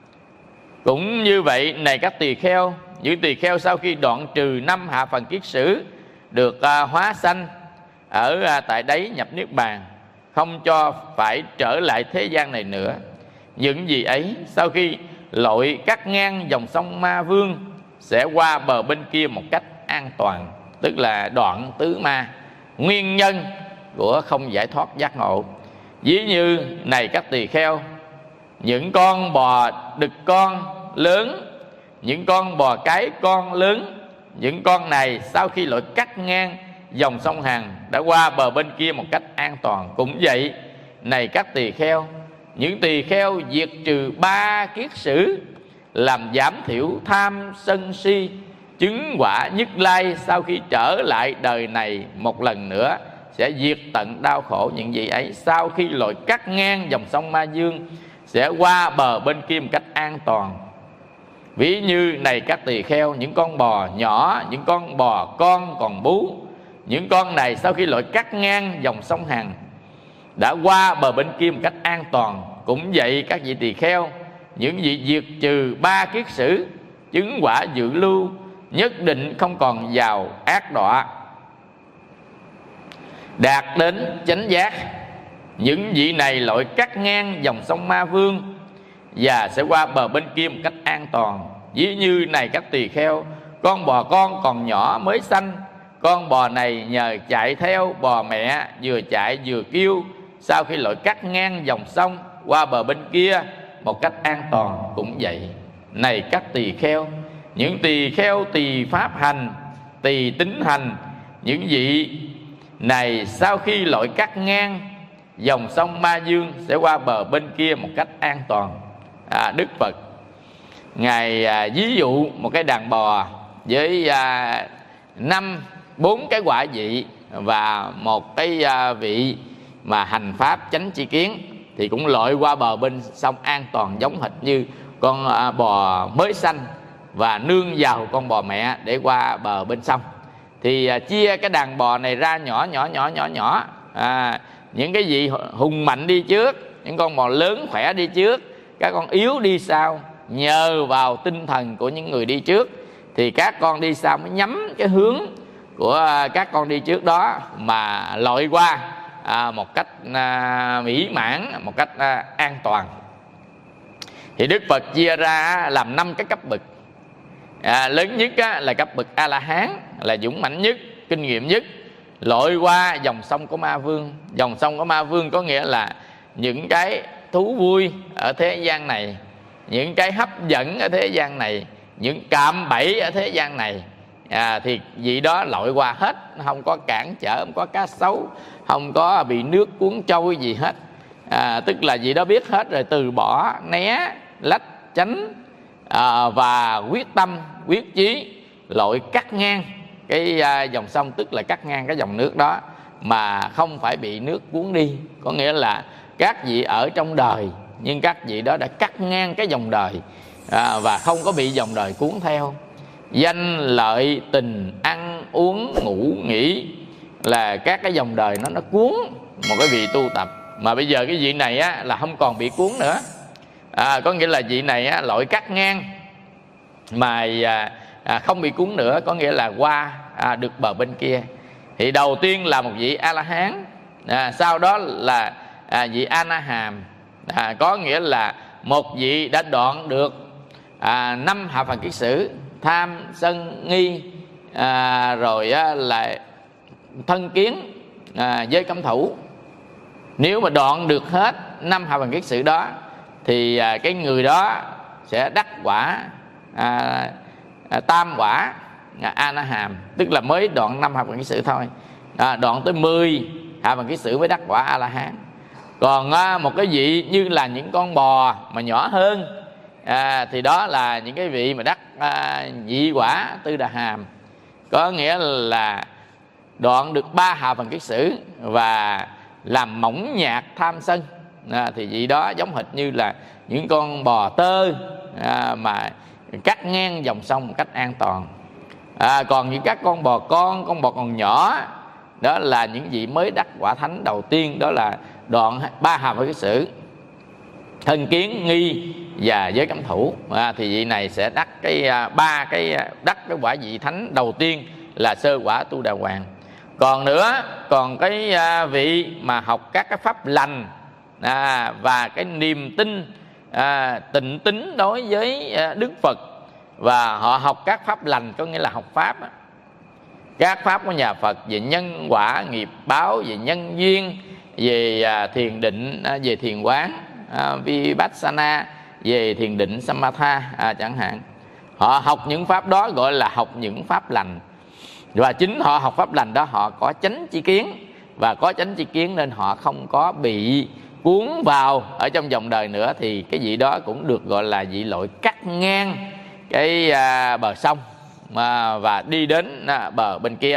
Cũng như vậy, này các tỳ kheo, những tỳ kheo sau khi đoạn trừ 5 hạ phần kiết sử, được hóa sanh ở tại đấy nhập niết bàn, không cho phải trở lại thế gian này nữa. Những gì ấy sau khi lội cắt ngang dòng sông Ma Vương sẽ qua bờ bên kia một cách an toàn, tức là đoạn tứ ma, nguyên nhân của không giải thoát giác ngộ. Ví như này các tỳ kheo, những con bò đực con lớn, những con bò cái con lớn, những con này sau khi lội cắt ngang dòng sông Hằng đã qua bờ bên kia một cách an toàn. Cũng vậy, này các tỳ kheo, những tỳ kheo diệt trừ 3 kiết sử, làm giảm thiểu tham sân si, chứng quả Nhất Lai, sau khi trở lại đời này một lần nữa sẽ diệt tận đau khổ. Những gì ấy sau khi lội cắt ngang dòng sông Ma Dương sẽ qua bờ bên kia một cách an toàn. Ví như này các tỳ kheo, những con bò nhỏ, những con bò con còn bú, những con này sau khi lội cắt ngang dòng sông Hằng đã qua bờ bên kia một cách an toàn. Cũng vậy các vị tỳ kheo, những vị diệt trừ 3 kiết sử, chứng quả dự lưu, nhất định không còn vào ác đọa, đạt đến chánh giác. Những vị này lội cắt ngang dòng sông Ma Vương và sẽ qua bờ bên kia một cách an toàn. Ví như này các tỳ kheo, con bò con còn nhỏ mới sanh, con bò này nhờ chạy theo bò mẹ, vừa chạy vừa kêu, sau khi lội cắt ngang dòng sông qua bờ bên kia một cách an toàn. Cũng vậy, này các tỳ kheo, những tỳ kheo tỳ pháp hành, tỳ tính hành, những vị này sau khi lội cắt ngang dòng sông Ma Dương sẽ qua bờ bên kia một cách an toàn. Đức Phật Ngài ví dụ một cái đàn bò với 4 cái quả vị và một cái vị mà hành pháp chánh tri kiến, thì cũng lội qua bờ bên sông an toàn, giống hệt như con bò mới sanh và nương vào con bò mẹ để qua bờ bên sông. Thì chia cái đàn bò này ra nhỏ nhỏ, những cái vị hùng mạnh đi trước, những con bò lớn khỏe đi trước, các con yếu đi sau. Nhờ vào tinh thần của những người đi trước thì các con đi sau mới nhắm cái hướng của các con đi trước đó mà lội qua một cách mỹ mãn, một cách an toàn. Thì Đức Phật chia ra làm 5 cái cấp bậc. Lớn nhất là cấp bậc A-la-hán, là dũng mãnh nhất, kinh nghiệm nhất, lội qua dòng sông của Ma Vương. Dòng sông của Ma Vương có nghĩa là những cái thú vui ở thế gian này, những cái hấp dẫn ở thế gian này, những cạm bẫy ở thế gian này, thì vị đó lội qua hết, không có cản trở, không có cá sấu, không có bị nước cuốn trôi gì hết. Tức là vị đó biết hết rồi, từ bỏ, né, lách, tránh và quyết tâm, quyết chí lội cắt ngang cái dòng sông, tức là cắt ngang cái dòng nước đó mà không phải bị nước cuốn đi. Có nghĩa là các vị ở trong đời, nhưng các vị đó đã cắt ngang cái dòng đời và không có bị dòng đời cuốn theo. Danh lợi tình ăn uống ngủ nghỉ là các cái dòng đời nó cuốn một cái vị tu tập. Mà bây giờ cái vị này là không còn bị cuốn nữa. Có nghĩa là vị này lội cắt ngang mà không bị cuốn nữa, có nghĩa là qua được bờ bên kia. Thì đầu tiên là một vị A-la-hán, sau đó là vị A-na-hàm, có nghĩa là một vị đã đoạn được 5 hạ phần kiết sử: tham sân nghi, rồi là thân kiến, giới cấm thủ. Nếu mà đoạn được hết 5 hạ phần kiết sử đó thì cái người đó sẽ đắc quả tam quả A-na-hàm, tức là mới đoạn 5 hạ phần kiết sử thôi. Đoạn tới 10 hạ phần kiết sử mới đắc quả A-la-hán. Còn một cái vị như là những con bò mà nhỏ hơn thì đó là những cái vị mà đắc vị quả tư đà hàm, có nghĩa là đoạn được 3 hạ phần kiết sử và làm mỏng nhạt tham sân. Thì vị đó giống hệt như là những con bò tơ mà cắt ngang dòng sông một cách an toàn. Còn những các con bò con bò còn nhỏ, đó là những vị mới đắc quả thánh đầu tiên, đó là đoạn 3 hạ phần kiết sử: thân kiến nghi, và giới cấm thủ. Thì vị này sẽ đắc đắc cái quả vị thánh đầu tiên là sơ quả Tu Đà Hoàng. Còn nữa, còn cái vị mà học các cái pháp lành và cái niềm tin tịnh tín đối với Đức Phật, và họ học các pháp lành, có nghĩa là học pháp các pháp của nhà Phật về nhân quả nghiệp báo, về nhân duyên, về thiền định, về thiền quán, Vipassana, về thiền định Samatha chẳng hạn. Họ học những pháp đó gọi là học những pháp lành. Và chính họ học pháp lành đó, họ có chánh chi kiến, và có chánh chi kiến nên họ không có bị cuốn vào ở trong dòng đời nữa. Thì cái vị đó cũng được gọi là vị loại cắt ngang cái bờ sông và đi đến bờ bên kia.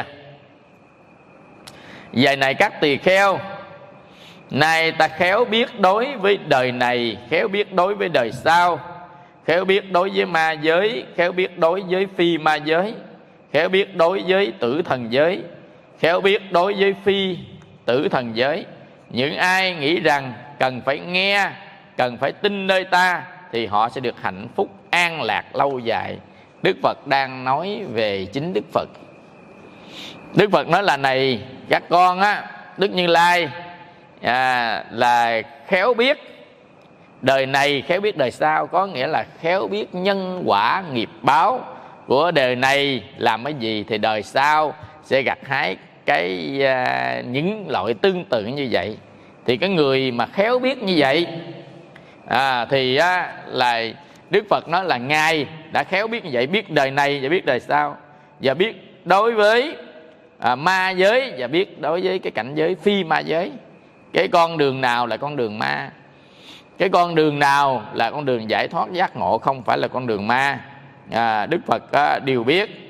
Vậy này các tỳ kheo, nay ta khéo biết đối với đời này, khéo biết đối với đời sau, khéo biết đối với ma giới, khéo biết đối với phi ma giới, khéo biết đối với tử thần giới, khéo biết đối với phi tử thần giới. Những ai nghĩ rằng cần phải nghe, cần phải tin nơi ta thì họ sẽ được hạnh phúc an lạc lâu dài. Đức Phật đang nói về chính Đức Phật. Đức Phật nói là này các con Đức Như Lai là khéo biết đời này, khéo biết đời sau, có nghĩa là khéo biết nhân quả nghiệp báo của đời này làm cái gì thì đời sau sẽ gặt hái những loại tương tự như vậy. Thì cái người mà khéo biết như vậy thì là Đức Phật nói là Ngài đã khéo biết như vậy, biết đời này và biết đời sau, và biết đối với ma giới và biết đối với cái cảnh giới phi ma giới. Cái con đường nào là con đường ma, cái con đường nào là con đường giải thoát giác ngộ, không phải là con đường ma. Đức Phật đều biết.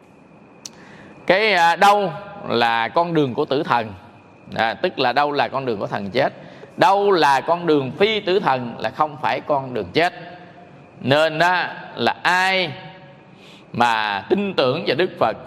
Cái đâu là con đường của tử thần, tức là đâu là con đường của thần chết, đâu là con đường phi tử thần là không phải con đường chết. Nên là ai mà tin tưởng vào Đức Phật,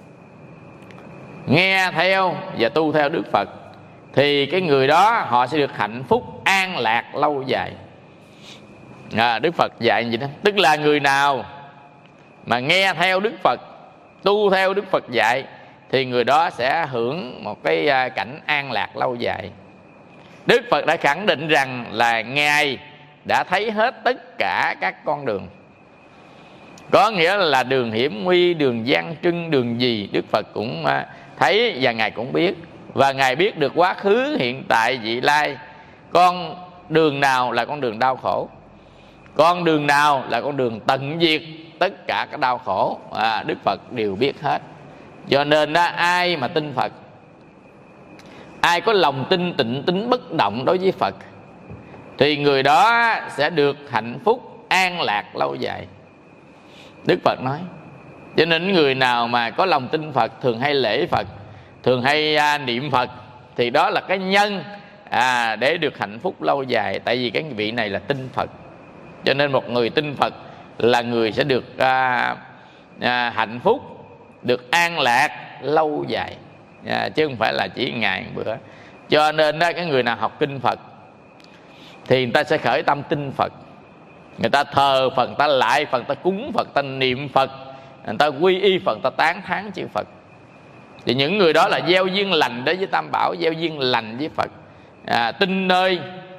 nghe theo và tu theo Đức Phật, thì cái người đó họ sẽ được hạnh phúc an lạc lâu dài. Đức Phật dạy gì đó, tức là người nào mà nghe theo Đức Phật, tu theo Đức Phật dạy, thì người đó sẽ hưởng một cái cảnh an lạc lâu dài. Đức Phật đã khẳng định rằng là Ngài đã thấy hết tất cả các con đường, có nghĩa là đường hiểm nguy, đường gian trưng, đường gì Đức Phật cũng thấy và Ngài cũng biết. Và Ngài biết được quá khứ, hiện tại, vị lai. Con đường nào là con đường đau khổ, con đường nào là con đường tận diệt tất cả các đau khổ, Đức Phật đều biết hết. Cho nên ai mà tin Phật, ai có lòng tin tịnh tín bất động đối với Phật, thì người đó sẽ được hạnh phúc an lạc lâu dài. Đức Phật nói. Cho nên người nào mà có lòng tin Phật, thường hay lễ Phật, thường hay niệm Phật, thì đó là cái nhân để được hạnh phúc lâu dài. Tại vì cái vị này là tin Phật. Cho nên một người tin Phật là người sẽ được hạnh phúc, được an lạc lâu dài, chứ không phải là chỉ ngày một bữa. Cho nên cái người nào học kinh Phật thì người ta sẽ khởi tâm tin Phật, người ta thờ Phật, người ta lại Phật, người ta cúng Phật, người ta niệm Phật, người ta quy y Phật, người ta tán thán chư Phật. Thì những người đó là gieo duyên lành đối với Tam Bảo, gieo duyên lành với Phật, tin nơi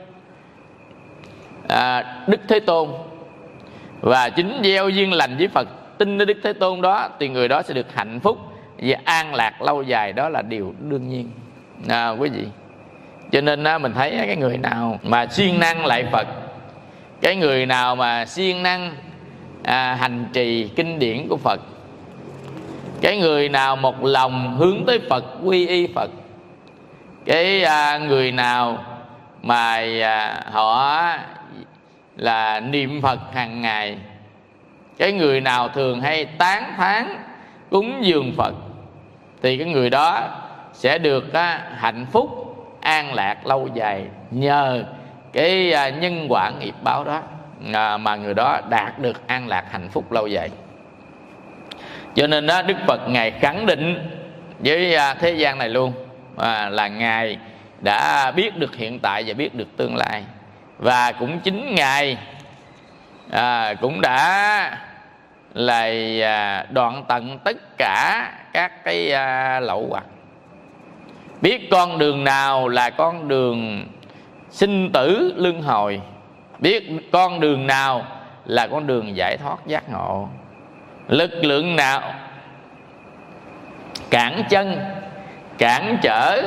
Đức Thế Tôn. Và chính gieo duyên lành với Phật, tin nơi Đức Thế Tôn đó, thì người đó sẽ được hạnh phúc và an lạc lâu dài. Đó là điều đương nhiên, quý vị. Cho nên mình thấy cái người nào mà siêng năng lại Phật, cái người nào mà siêng năng hành trì kinh điển của Phật, cái người nào một lòng hướng tới Phật, quy y Phật, cái người nào mà họ là niệm Phật hàng ngày, cái người nào thường hay tán thán cúng dường Phật, thì cái người đó sẽ được hạnh phúc an lạc lâu dài nhờ cái nhân quả nghiệp báo đó, mà người đó đạt được an lạc hạnh phúc lâu dài. Cho nên đó, Đức Phật Ngài khẳng định với thế gian này luôn là Ngài đã biết được hiện tại và biết được tương lai. Và cũng chính Ngài cũng đã là đoạn tận tất cả các cái lậu hoặc, biết con đường nào là con đường sinh tử luân hồi, biết con đường nào là con đường giải thoát giác ngộ. Lực lượng nào cản chân, cản trở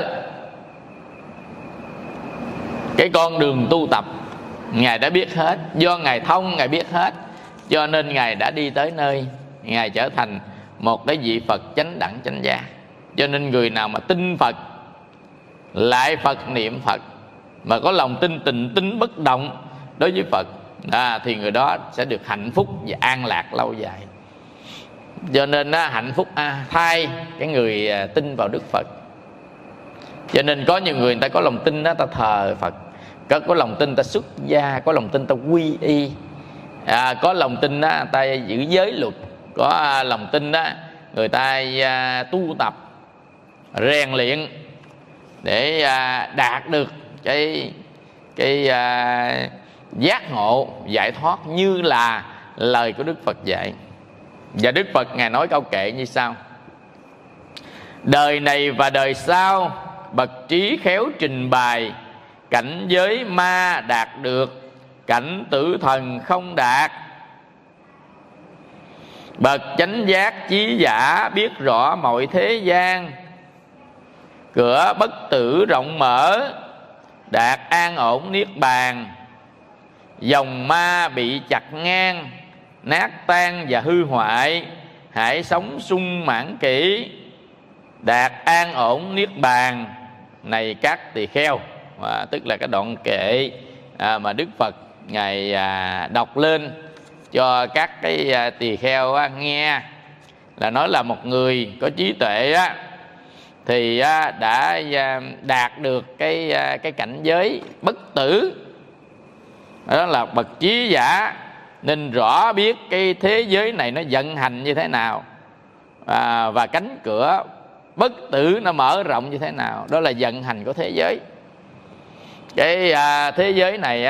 cái con đường tu tập, Ngài đã biết hết. Do Ngài thông, Ngài biết hết, cho nên Ngài đã đi tới nơi Ngài trở thành một cái vị Phật chánh đẳng chánh giác. Cho nên người nào mà tin Phật, lại Phật niệm Phật, mà có lòng tin tịnh tín bất động đối với Phật, thì người đó sẽ được hạnh phúc và an lạc lâu dài. Cho nên hạnh phúc thay cái người tin vào Đức Phật. Cho nên có nhiều người ta có lòng tin, ta thờ Phật, có lòng tin ta xuất gia, có lòng tin ta quy y, có lòng tin ta giữ giới luật, có lòng tin người ta tu tập rèn luyện để đạt được cái giác ngộ giải thoát như là lời của Đức Phật dạy. Và Đức Phật Ngài nói câu kệ như sau: đời này và đời sau, bậc trí khéo trình bày, cảnh giới ma đạt được, cảnh tử thần không đạt. Bậc chánh giác trí giả, biết rõ mọi thế gian, cửa bất tử rộng mở, đạt an ổn niết bàn. Dòng ma bị chặt ngang, nát tan và hư hoại, hãy sống sung mãn kỹ, đạt an ổn niết bàn. Này các tỳ kheo, tức là cái đoạn kệ mà Đức Phật Ngài đọc lên cho các cái tỳ kheo nghe, là nói là một người có trí tuệ thì đã đạt được cái cảnh giới bất tử, đó là bậc trí giả, nên rõ biết cái thế giới này nó vận hành như thế nào, và cánh cửa bất tử nó mở rộng như thế nào. Đó là vận hành của thế giới. Cái thế giới này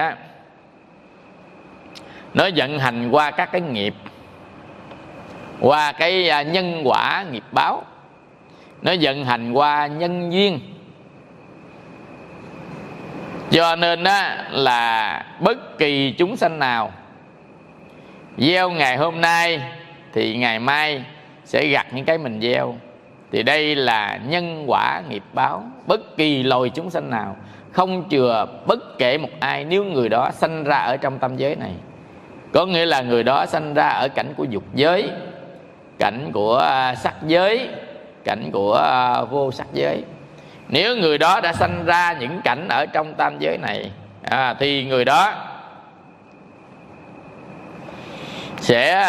nó vận hành qua các cái nghiệp, qua cái nhân quả nghiệp báo, nó vận hành qua nhân duyên. Cho nên là bất kỳ chúng sanh nào gieo ngày hôm nay thì ngày mai sẽ gặt những cái mình gieo. Thì đây là nhân quả nghiệp báo. Bất kỳ loài chúng sanh nào, không chừa bất kể một ai, nếu người đó sanh ra ở trong tam giới này, có nghĩa là người đó sanh ra ở cảnh của dục giới, cảnh của sắc giới, cảnh của vô sắc giới. Nếu người đó đã sanh ra những cảnh ở trong tam giới này, thì người đó sẽ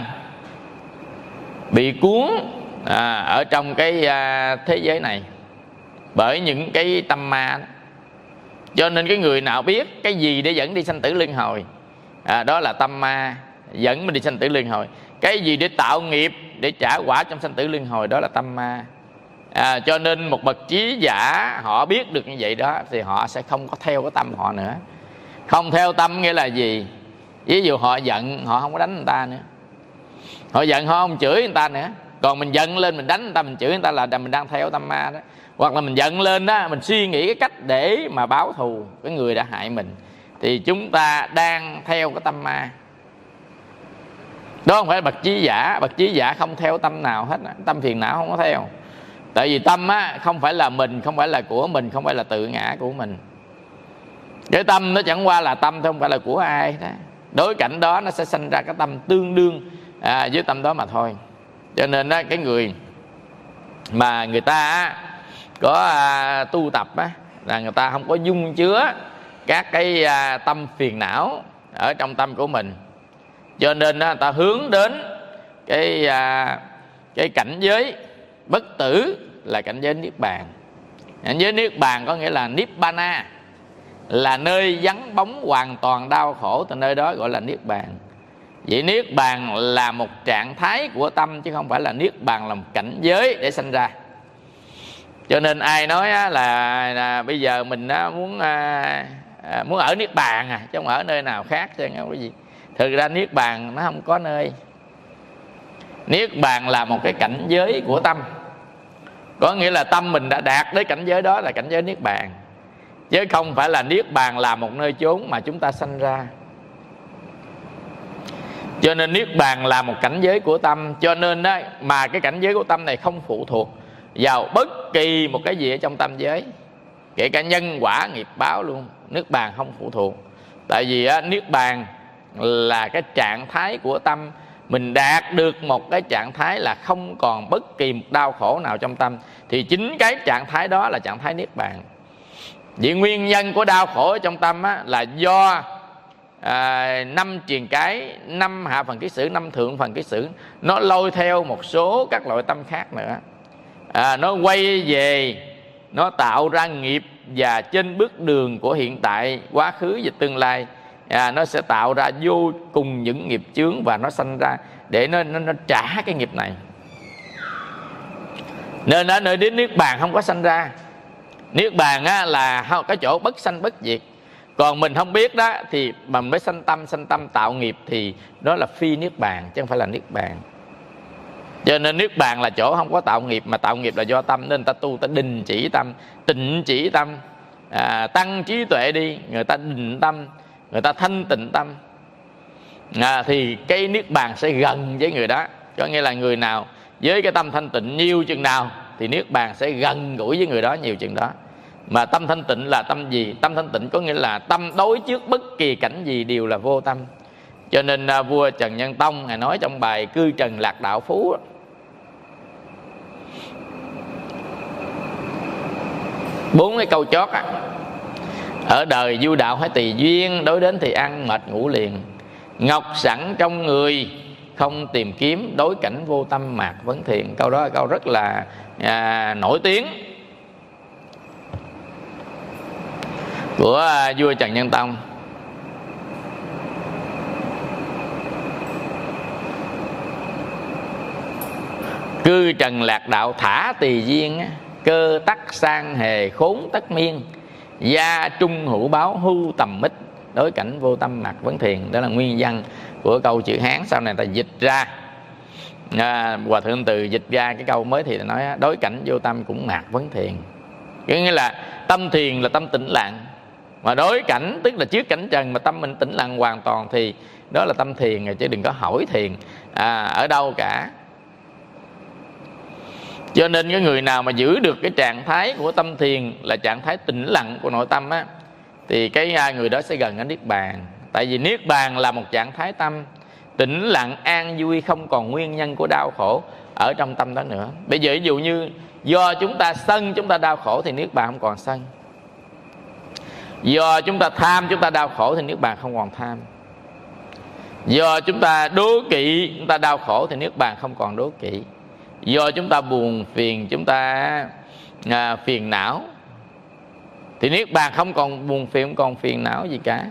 bị cuốn ở trong cái thế giới này bởi những cái tâm ma. Cho nên cái người nào biết cái gì để dẫn đi sanh tử luân hồi, đó là tâm ma dẫn mình đi sanh tử luân hồi. Cái gì để tạo nghiệp, để trả quả trong sanh tử luân hồi, đó là tâm ma. Cho nên một bậc trí giả họ biết được như vậy đó, thì họ sẽ không có theo cái tâm họ nữa. Không theo tâm nghĩa là gì? Ví dụ họ giận, họ không có đánh người ta nữa. Họ giận, họ không chửi người ta nữa. Còn mình giận lên, mình đánh người ta, mình chửi người ta là mình đang theo tâm ma đó. Hoặc là mình giận lên đó, mình suy nghĩ cái cách để mà báo thù cái người đã hại mình, thì chúng ta đang theo cái tâm ma. Đó không phải là bậc trí giả. Bậc trí giả không theo tâm nào hết, tâm phiền não không có theo. Tại vì tâm không phải là mình, không phải là của mình, không phải là tự ngã của mình. Cái tâm nó chẳng qua là tâm thôi, không phải là của ai đó. Đối cảnh đó nó sẽ sinh ra cái tâm tương đương với tâm đó mà thôi. Cho nên cái người mà người ta có tu tập là người ta không có dung chứa các cái tâm phiền não ở trong tâm của mình. Cho nên người ta hướng đến cái cảnh giới bất tử là cảnh giới niết bàn. Cảnh giới niết bàn có nghĩa là nibbana, là nơi vắng bóng hoàn toàn đau khổ, từ nơi đó gọi là niết bàn. Vậy niết bàn là một trạng thái của tâm, chứ không phải là niết bàn là một cảnh giới để sanh ra. Cho nên ai nói là bây giờ mình muốn ở niết bàn chứ không ở nơi nào khác chứ không có gì, Thực ra niết bàn nó không có nơi. Niết bàn là một cái cảnh giới của tâm, có nghĩa là tâm mình đã đạt đến cảnh giới đó là cảnh giới niết bàn, chứ không phải là niết bàn là một nơi chốn mà chúng ta sanh ra. Cho nên niết bàn là một cảnh giới của tâm. Cho nên đó, mà cái cảnh giới của tâm này không phụ thuộc vào bất kỳ một cái gì ở trong tam giới, kể cả nhân quả nghiệp báo luôn. Niết bàn không phụ thuộc. Tại vì á, niết bàn là cái trạng thái của tâm. Mình đạt được một cái trạng thái là không còn bất kỳ một đau khổ nào trong tâm, thì chính cái trạng thái đó là trạng thái niết bàn. Vì nguyên nhân của đau khổ ở trong tâm á, là do 5 triền cái, 5 hạ phần ký sử, 5 thượng phần ký sử, nó lôi theo một số các loại tâm khác nữa. Nó quay về, nó tạo ra nghiệp, và trên bước đường của hiện tại, quá khứ và tương lai, nó sẽ tạo ra vô cùng những nghiệp chướng, và nó sanh ra để nó trả cái nghiệp này. Nên ở nơi đến niết bàn không có sanh ra. Niết bàn á, là cái chỗ bất sanh bất diệt. Còn mình không biết đó, thì mình mới sanh tâm tạo nghiệp, thì đó là phi niết bàn chứ không phải là niết bàn. Cho nên niết bàn là chỗ không có tạo nghiệp, mà tạo nghiệp là do tâm. Nên người ta tu, ta đình chỉ tâm, tịnh chỉ tâm, tăng trí tuệ đi, người ta định tâm, người ta thanh tịnh tâm, thì cái niết bàn sẽ gần với người đó. Có nghĩa là người nào với cái tâm thanh tịnh nhiều chừng nào thì niết bàn sẽ gần gũi với người đó nhiều chừng đó. Mà tâm thanh tịnh là tâm gì? Tâm thanh tịnh có nghĩa là tâm đối trước bất kỳ cảnh gì đều là vô tâm. Cho nên vua Trần Nhân Tông ngài nói trong bài Cư Trần Lạc Đạo Phú đó, 4 cái câu chót á: ở đời du đạo phải tùy duyên, đối đến thì ăn mệt ngủ liền. Ngọc sẵn trong người, không tìm kiếm, đối cảnh vô tâm mạc vấn thiền. Câu đó là câu rất là nổi tiếng của vua Trần Nhân Tông. Cư trần lạc đạo thả tùy duyên, cơ tắc sang hề khốn tất miên. Gia trung hữu báo hưu tầm mít, đối cảnh vô tâm mạc vấn thiền. Đó là nguyên văn của câu chữ Hán, sau này ta dịch ra. Hòa Thượng Từ dịch ra cái câu mới thì nói đối cảnh vô tâm cũng mạc vấn thiền. Nghĩa là tâm thiền là tâm tĩnh lặng, mà đối cảnh tức là trước cảnh trần mà tâm mình tĩnh lặng hoàn toàn thì đó là tâm thiền rồi, chứ đừng có hỏi thiền ở đâu cả. Cho nên cái người nào mà giữ được cái trạng thái của tâm thiền là trạng thái tĩnh lặng của nội tâm á, thì cái người đó sẽ gần đến niết bàn. Tại vì niết bàn là một trạng thái tâm tĩnh lặng an vui, không còn nguyên nhân của đau khổ ở trong tâm đó nữa. Bây giờ ví dụ như do chúng ta sân chúng ta đau khổ thì niết bàn không còn sân. Do chúng ta tham chúng ta đau khổ thì niết bàn không còn tham. Do chúng ta đố kỵ chúng ta đau khổ thì niết bàn không còn đố kỵ. Do chúng ta buồn phiền, chúng ta phiền não thì niết bàn không còn buồn phiền, không còn phiền não gì cả.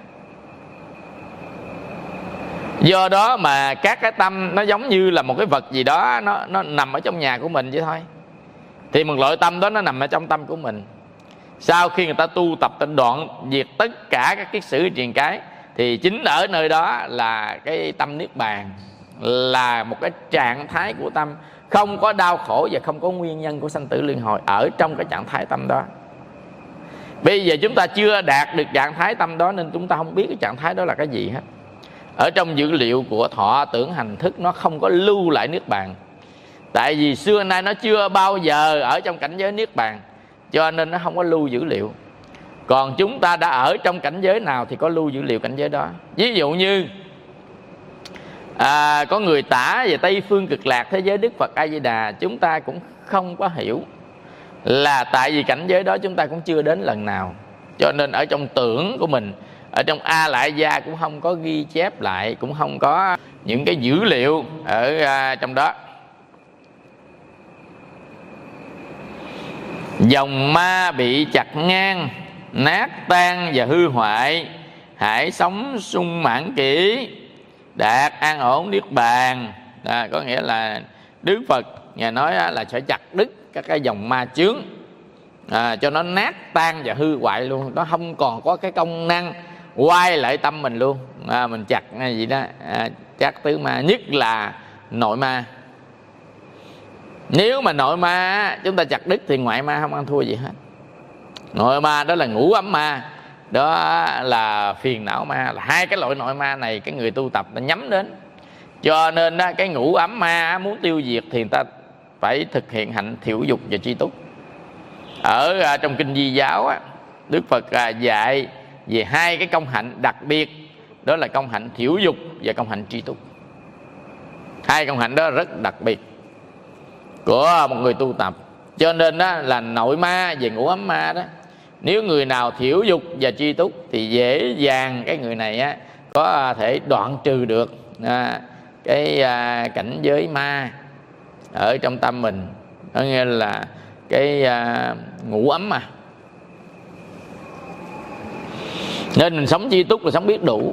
Do đó mà các cái tâm nó giống như là một cái vật gì đó, nó nằm ở trong nhà của mình vậy thôi. Thì một loại tâm đó nó nằm ở trong tâm của mình. Sau khi người ta tu tập, ta đoạn diệt tất cả các kiết sử triền cái, thì chính ở nơi đó là cái tâm niết bàn, là một cái trạng thái của tâm không có đau khổ và không có nguyên nhân của sanh tử luân hồi ở trong cái trạng thái tâm đó. Bây giờ chúng ta chưa đạt được trạng thái tâm đó nên chúng ta không biết cái trạng thái đó là cái gì hết. Ở trong dữ liệu của thọ tưởng hành thức nó không có lưu lại niết bàn. Tại vì xưa nay nó chưa bao giờ ở trong cảnh giới niết bàn, cho nên nó không có lưu dữ liệu. Còn chúng ta đã ở trong cảnh giới nào thì có lưu dữ liệu cảnh giới đó. Ví dụ như có người tả về Tây Phương Cực Lạc, thế giới Đức Phật A Di Đà, chúng ta cũng không có hiểu, là tại vì cảnh giới đó chúng ta cũng chưa đến lần nào. Cho nên ở trong tưởng của mình, ở trong A Lại Gia cũng không có ghi chép lại, cũng không có những cái dữ liệu ở trong đó. Dòng ma bị chặt ngang, nát tan và hư hoại, hãy sống sung mãn kỹ, đạt an ổn niết bàn. Có nghĩa là Đức Phật Ngài nói là sẽ chặt đứt các cái dòng ma chướng, cho nó nát tan và hư hoại luôn. Nó không còn có cái công năng quay lại tâm mình luôn. Mình chặt gì đó, chặt tứ ma, nhất là nội ma. Nếu mà nội ma chúng ta chặt đứt thì ngoại ma không ăn thua gì hết. Nội ma đó là ngũ ấm ma, đó là phiền não ma, là hai cái loại nội ma này cái người tu tập đã nhắm đến. Cho nên đó, cái ngũ ấm ma muốn tiêu diệt thì người ta phải thực hiện hạnh thiểu dục và tri túc. Ở trong kinh Di giáo á, Đức Phật dạy về hai cái công hạnh đặc biệt, đó là công hạnh thiểu dục và công hạnh tri túc. Hai công hạnh đó rất đặc biệt của một người tu tập. Cho nên đó là nội ma về ngũ ấm ma đó, nếu người nào thiểu dục và tri túc thì dễ dàng cái người này á có thể đoạn trừ được cái cảnh giới ma ở trong tâm mình, có nghĩa là cái ngũ ấm mà. Nên mình sống tri túc là sống biết đủ.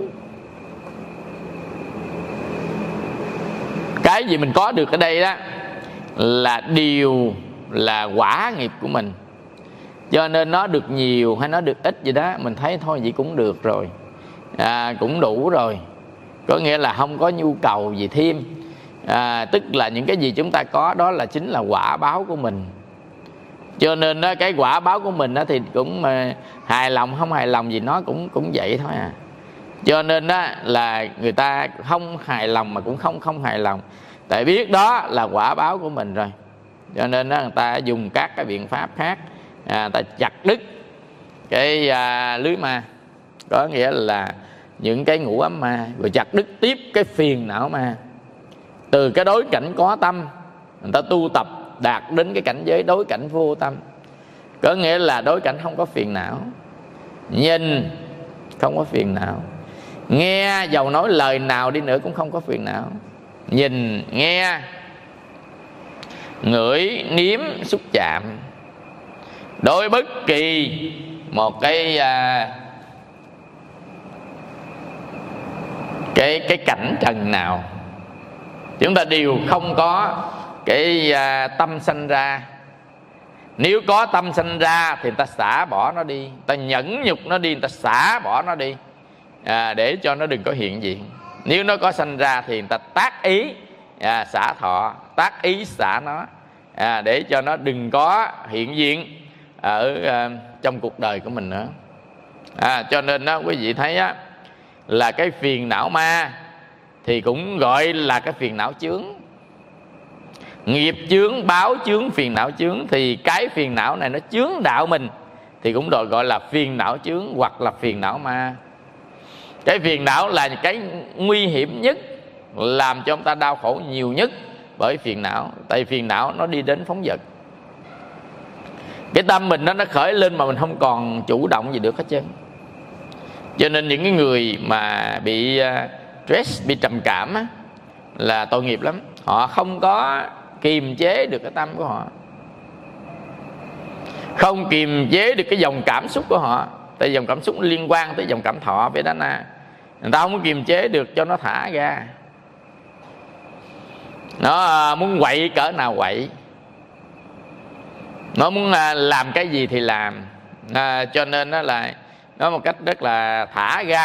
Cái gì mình có được ở đây đó là điều là quả nghiệp của mình. Cho nên nó được nhiều hay nó được ít gì đó mình thấy thôi vậy cũng được rồi, cũng đủ rồi. Có nghĩa là không có nhu cầu gì thêm. Tức là những cái gì chúng ta có đó là chính là quả báo của mình. Cho nên đó, cái quả báo của mình đó thì cũng hài lòng không hài lòng gì nó cũng vậy thôi à. Cho nên đó là người ta không hài lòng mà cũng không hài lòng, tại biết đó là quả báo của mình rồi. Cho nên đó, người ta dùng các cái biện pháp khác, người ta chặt đứt cái lưới ma, có nghĩa là những cái ngũ ấm ma, rồi chặt đứt tiếp cái phiền não ma. Từ cái đối cảnh có tâm, người ta tu tập đạt đến cái cảnh giới đối cảnh vô tâm, có nghĩa là đối cảnh không có phiền não, nhìn không có phiền não, nghe dầu nói lời nào đi nữa cũng không có phiền não, nhìn nghe ngửi nếm xúc chạm, đối bất kỳ một cái cảnh trần nào chúng ta đều không có cái tâm sanh ra. Nếu có tâm sanh ra thì người ta xả bỏ nó đi, người ta nhẫn nhục nó đi, người ta xả bỏ nó đi, để cho nó đừng có hiện diện. Nếu nó có sanh ra thì người ta tác ý xả thọ, tác ý xả nó, để cho nó đừng có hiện diện ở trong cuộc đời của mình nữa. Cho nên đó quý vị thấy á, là cái phiền não ma thì cũng gọi là cái phiền não chướng. Nghiệp chướng, báo chướng, phiền não chướng, thì cái phiền não này nó chướng đạo mình thì cũng được gọi là phiền não chướng hoặc là phiền não ma. Cái phiền não là cái nguy hiểm nhất, làm cho chúng ta đau khổ nhiều nhất bởi phiền não. Tại phiền não nó đi đến phóng dật. Cái tâm mình nó khởi lên mà mình không còn chủ động gì được hết trơn. Cho nên những cái người mà bị stress, bị trầm cảm á, là tội nghiệp lắm. Họ không có kiềm chế được cái tâm của họ, không kiềm chế được cái dòng cảm xúc của họ. Tại dòng cảm xúc liên quan tới dòng cảm thọ với Vedana. Người ta không có kiềm chế được cho nó thả ra. Nó muốn quậy cỡ nào quậy, nó muốn làm cái gì thì làm. Cho nên nó là nó một cách rất là thả ra.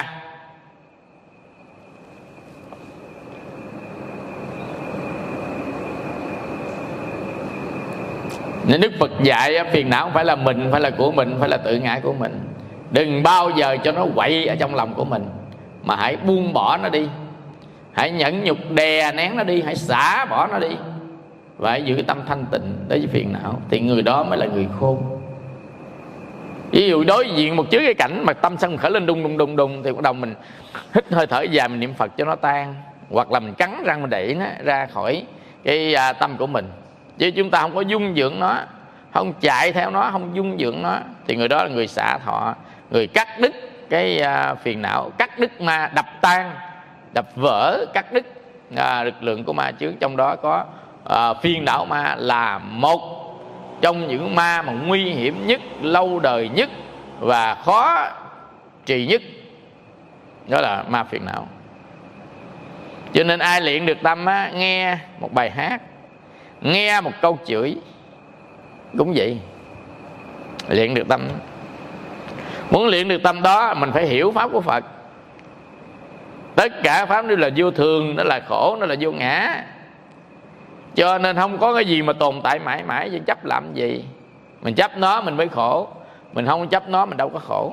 Nên Đức Phật dạy phiền não không phải là mình, không phải là của mình, không phải là tự ngã của mình. Đừng bao giờ cho nó quậy ở trong lòng của mình, mà hãy buông bỏ nó đi, hãy nhẫn nhục đè nén nó đi, hãy xả bỏ nó đi, và hãy giữ tâm thanh tịnh đối với phiền não. Thì người đó mới là người khôn. Ví dụ đối diện một chứa cái cảnh mà tâm sân khởi lên đùng đùng thì bắt đầu mình hít hơi thở dài, mình niệm Phật cho nó tan, hoặc là mình cắn răng mình đẩy nó ra khỏi cái tâm của mình. Chứ chúng ta không có dung dưỡng nó, không chạy theo nó, không dung dưỡng nó, thì người đó là người xả thọ, người cắt đứt cái phiền não, cắt đứt ma, đập tan, đập vỡ, cắt đứt lực lượng của ma chướng. Trong đó có phiền não ma là một trong những ma mà nguy hiểm nhất, lâu đời nhất và khó trị nhất, đó là ma phiền não. Cho nên ai luyện được tâm á, nghe một bài hát, nghe một câu chửi cũng vậy, luyện được tâm. Muốn luyện được tâm đó mình phải hiểu pháp của Phật. Tất cả pháp đều là vô thường, nó là khổ, nó là vô ngã. Cho nên không có cái gì mà tồn tại mãi mãi, chứ chấp làm gì. Mình chấp nó mình mới khổ, mình không chấp nó mình đâu có khổ.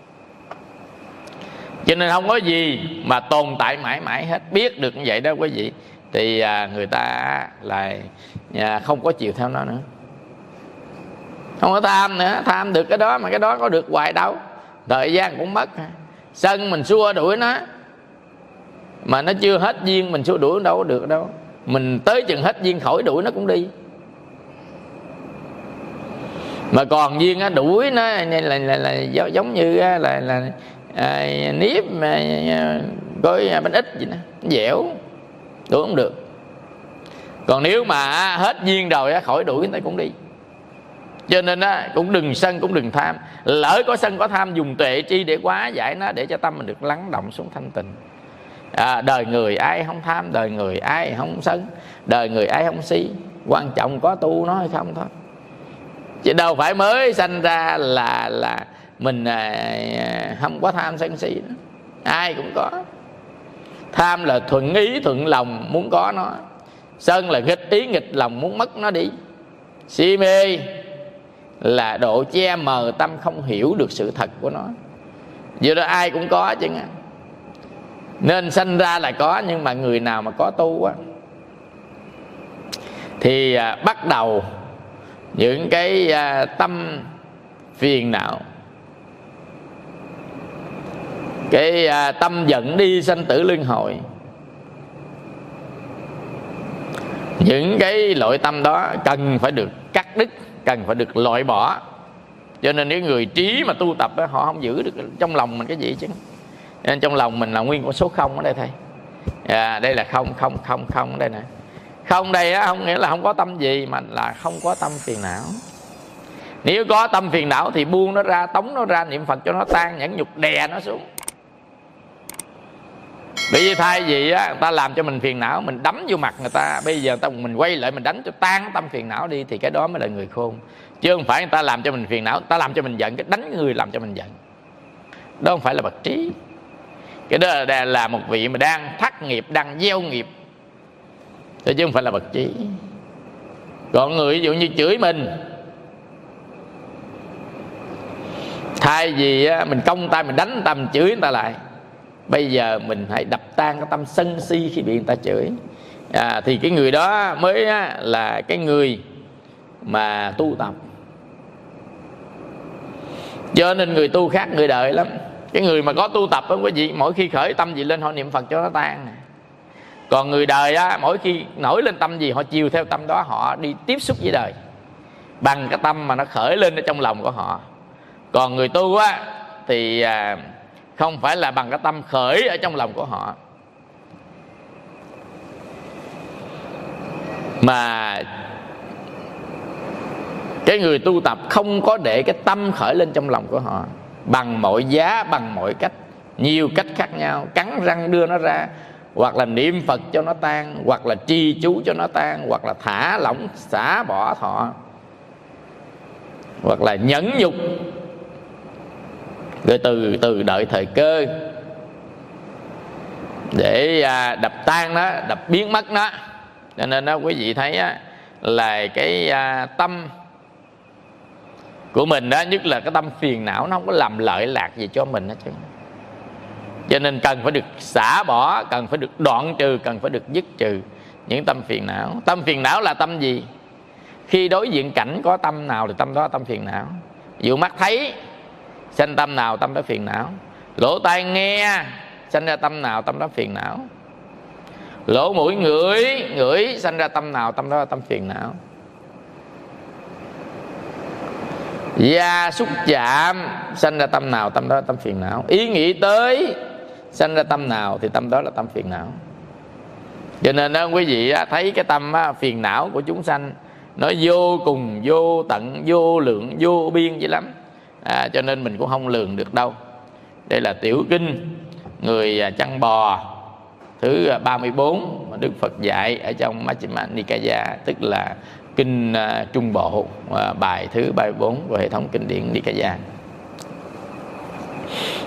Cho nên không có gì mà tồn tại mãi mãi hết. Biết được như vậy đó quý vị, thì người ta lại không có chịu theo nó nữa, không có tham nữa. Tham được cái đó mà cái đó có được hoài đâu, thời gian cũng mất. Sân mình xua đuổi nó mà nó chưa hết duyên, mình xua đuổi đâu có được đâu. Mình tới chừng hết duyên khỏi đuổi nó cũng đi. Mà còn duyên á, đuổi nó là giống như là nếp mà gói bánh ít gì đó, dẻo, đuổi không được. Còn nếu mà hết duyên rồi khỏi đuổi nó cũng đi. Cho nên cũng đừng sân, cũng đừng tham. Lỡ có sân có tham, dùng tuệ tri để hóa giải nó, để cho tâm mình được lắng động xuống thanh tịnh. Đời người ai không tham, đời người ai không sân, đời người ai không si. Quan trọng có tu nó hay không thôi. Chứ đâu phải mới sanh ra là mình không có tham sân si nữa. Ai cũng có. Tham là thuận ý thuận lòng muốn có nó, sân là nghịch ý nghịch lòng muốn mất nó đi. Si mê là độ che mờ tâm, không hiểu được sự thật của nó. Vậy đó ai cũng có chứ. Nên sanh ra là có. Nhưng mà người nào mà có tu thì bắt đầu những cái tâm phiền não, cái tâm giận đi sanh tử luân hồi, những cái loại tâm đó cần phải được cắt đứt, cần phải được loại bỏ. Cho nên những người trí mà tu tập đó, họ không giữ được trong lòng mình cái gì chứ. Nên trong lòng mình là nguyên con số không ở đây thầy. Đây là không không không không ở đây nè. Không đây không nghĩa là không có tâm gì, mà là không có tâm phiền não. Nếu có tâm phiền não thì buông nó ra, tống nó ra, niệm Phật cho nó tan, nhẫn nhục đè nó xuống. Bởi vì thay vì người ta làm cho mình phiền não, mình đấm vô mặt người ta, bây giờ mình quay lại mình đánh cho tan tâm phiền não đi, thì cái đó mới là người khôn. Chứ không phải người ta làm cho mình phiền não, người ta làm cho mình giận, cái đánh người làm cho mình giận. Đó không phải là bậc trí. Cái đó là một vị mà đang thắt nghiệp, đang gieo nghiệp, chứ không phải là bậc trí. Còn người ví dụ như chửi mình, thay vì mình công tay mình đánh tâm chửi người ta lại, bây giờ mình hãy đập tan cái tâm sân si khi bị người ta chửi. Thì cái người đó mới là cái người mà tu tập. Cho nên người tu khác người đời lắm. Cái người mà có tu tập quý vị, mỗi khi khởi tâm gì lên họ niệm Phật cho nó tan. Còn người đời mỗi khi nổi lên tâm gì họ chiều theo tâm đó, họ đi tiếp xúc với đời bằng cái tâm mà nó khởi lên ở trong lòng của họ. Còn người tu thì không phải là bằng cái tâm khởi ở trong lòng của họ, mà cái người tu tập không có để cái tâm khởi lên trong lòng của họ, bằng mọi giá, bằng mọi cách, nhiều cách khác nhau, cắn răng đưa nó ra, hoặc là niệm Phật cho nó tan, hoặc là trì chú cho nó tan, hoặc là thả lỏng xả bỏ thọ, hoặc là nhẫn nhục, rồi từ đợi thời cơ để đập tan nó, đập biến mất nó. Cho nên đó quý vị thấy là cái tâm của mình đó, nhất là cái tâm phiền não, nó không có làm lợi lạc gì cho mình hết. Cho nên cần phải được xả bỏ, cần phải được đoạn trừ, cần phải được dứt trừ những tâm phiền não. Tâm phiền não là tâm gì? Khi đối diện cảnh có tâm nào thì tâm đó là tâm phiền não. Ví dụ mắt thấy sanh tâm nào, tâm đó phiền não. Lỗ tai nghe sanh ra tâm nào, tâm đó phiền não. Lỗ mũi ngửi sanh ra tâm nào, tâm đó là tâm phiền não. Da xúc chạm sanh ra tâm nào, tâm đó là tâm phiền não. Ý nghĩ tới sanh ra tâm nào thì tâm đó là tâm phiền não. Cho nên đó quý vị thấy cái tâm phiền não của chúng sanh nó vô cùng, vô tận, vô lượng, vô biên vậy lắm. Cho nên mình cũng không lường được đâu. Đây là tiểu kinh người chăn bò thứ 34 mà Đức Phật dạy ở trong Majjhima Nikaya, tức là kinh Trung Bộ, bài thứ 34 của hệ thống kinh điển Nikaya.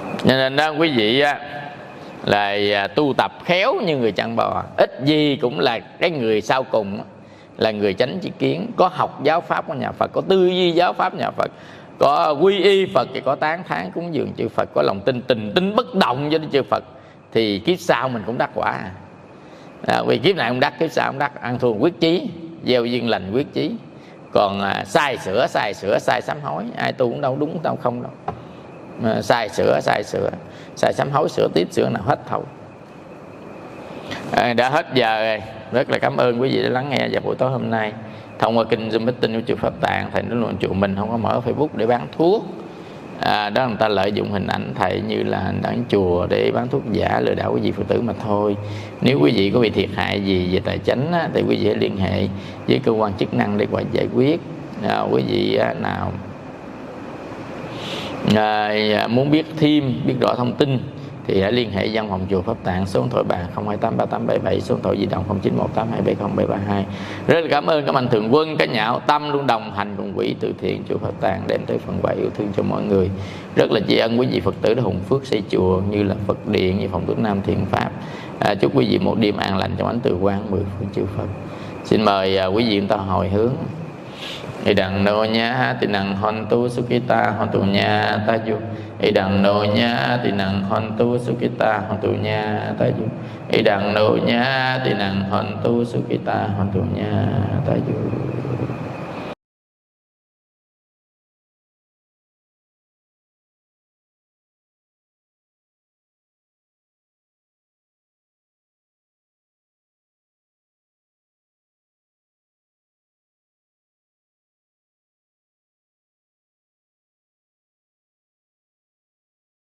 Nên đó quý vị á, là tu tập khéo như người chăn bò, ít gì cũng là cái người sau cùng là người chánh tri kiến, có học giáo pháp của nhà Phật, có tư duy giáo pháp nhà Phật, có quy y Phật, thì có tán thán cúng dường chư Phật, có lòng tin bất động với chư Phật, thì kiếp sau mình cũng đắc quả. Vì kiếp này không đắc, kiếp sau không đắc. Ăn thua quyết chí, gieo duyên lành quyết chí. Còn sai sửa sai sám hối, ai tu cũng đâu đúng đâu không đâu. Sai sửa sai sám hối, sửa tiếp sửa nào hết thôi. Đã hết giờ rồi. Rất là cảm ơn quý vị đã lắng nghe vào buổi tối hôm nay. Thông qua kênh Zoom Meeting của chùa Pháp Tạng, thầy nói luôn chùa mình không có mở Facebook để bán thuốc. Đó người ta lợi dụng hình ảnh thầy như là hình ảnh chùa để bán thuốc giả, lừa đảo quý vị Phật tử mà thôi. Nếu quý vị có bị thiệt hại gì về tài chính thì quý vị hãy liên hệ với cơ quan chức năng để giải quyết. Quý vị nào muốn biết thêm, biết rõ thông tin thì hãy liên hệ văn phòng chùa Pháp Tạng, số điện thoại bàn 02838777, số điện thoại di động 0918270732. Rất là cảm ơn các mạnh thường quân, cả nhà hảo tâm luôn đồng hành cùng quỹ từ thiện chùa Pháp Tạng đem tới phần quà yêu thương cho mọi người. Rất là tri ân quý vị Phật tử đã hùng phước xây chùa như là Phật điện, như phòng thuốc Nam Thiện Pháp. Chúc quý vị một đêm an lành trong ánh từ quang mười phương chư Phật. Xin mời quý vị chúng ta hồi hướng. Idang no nya tinang hontu sukita hontu nya taju. Idang no nya tinang hontu sukita hontu nya taju. Idang no nya tinang hontu sukita hontu nya taju.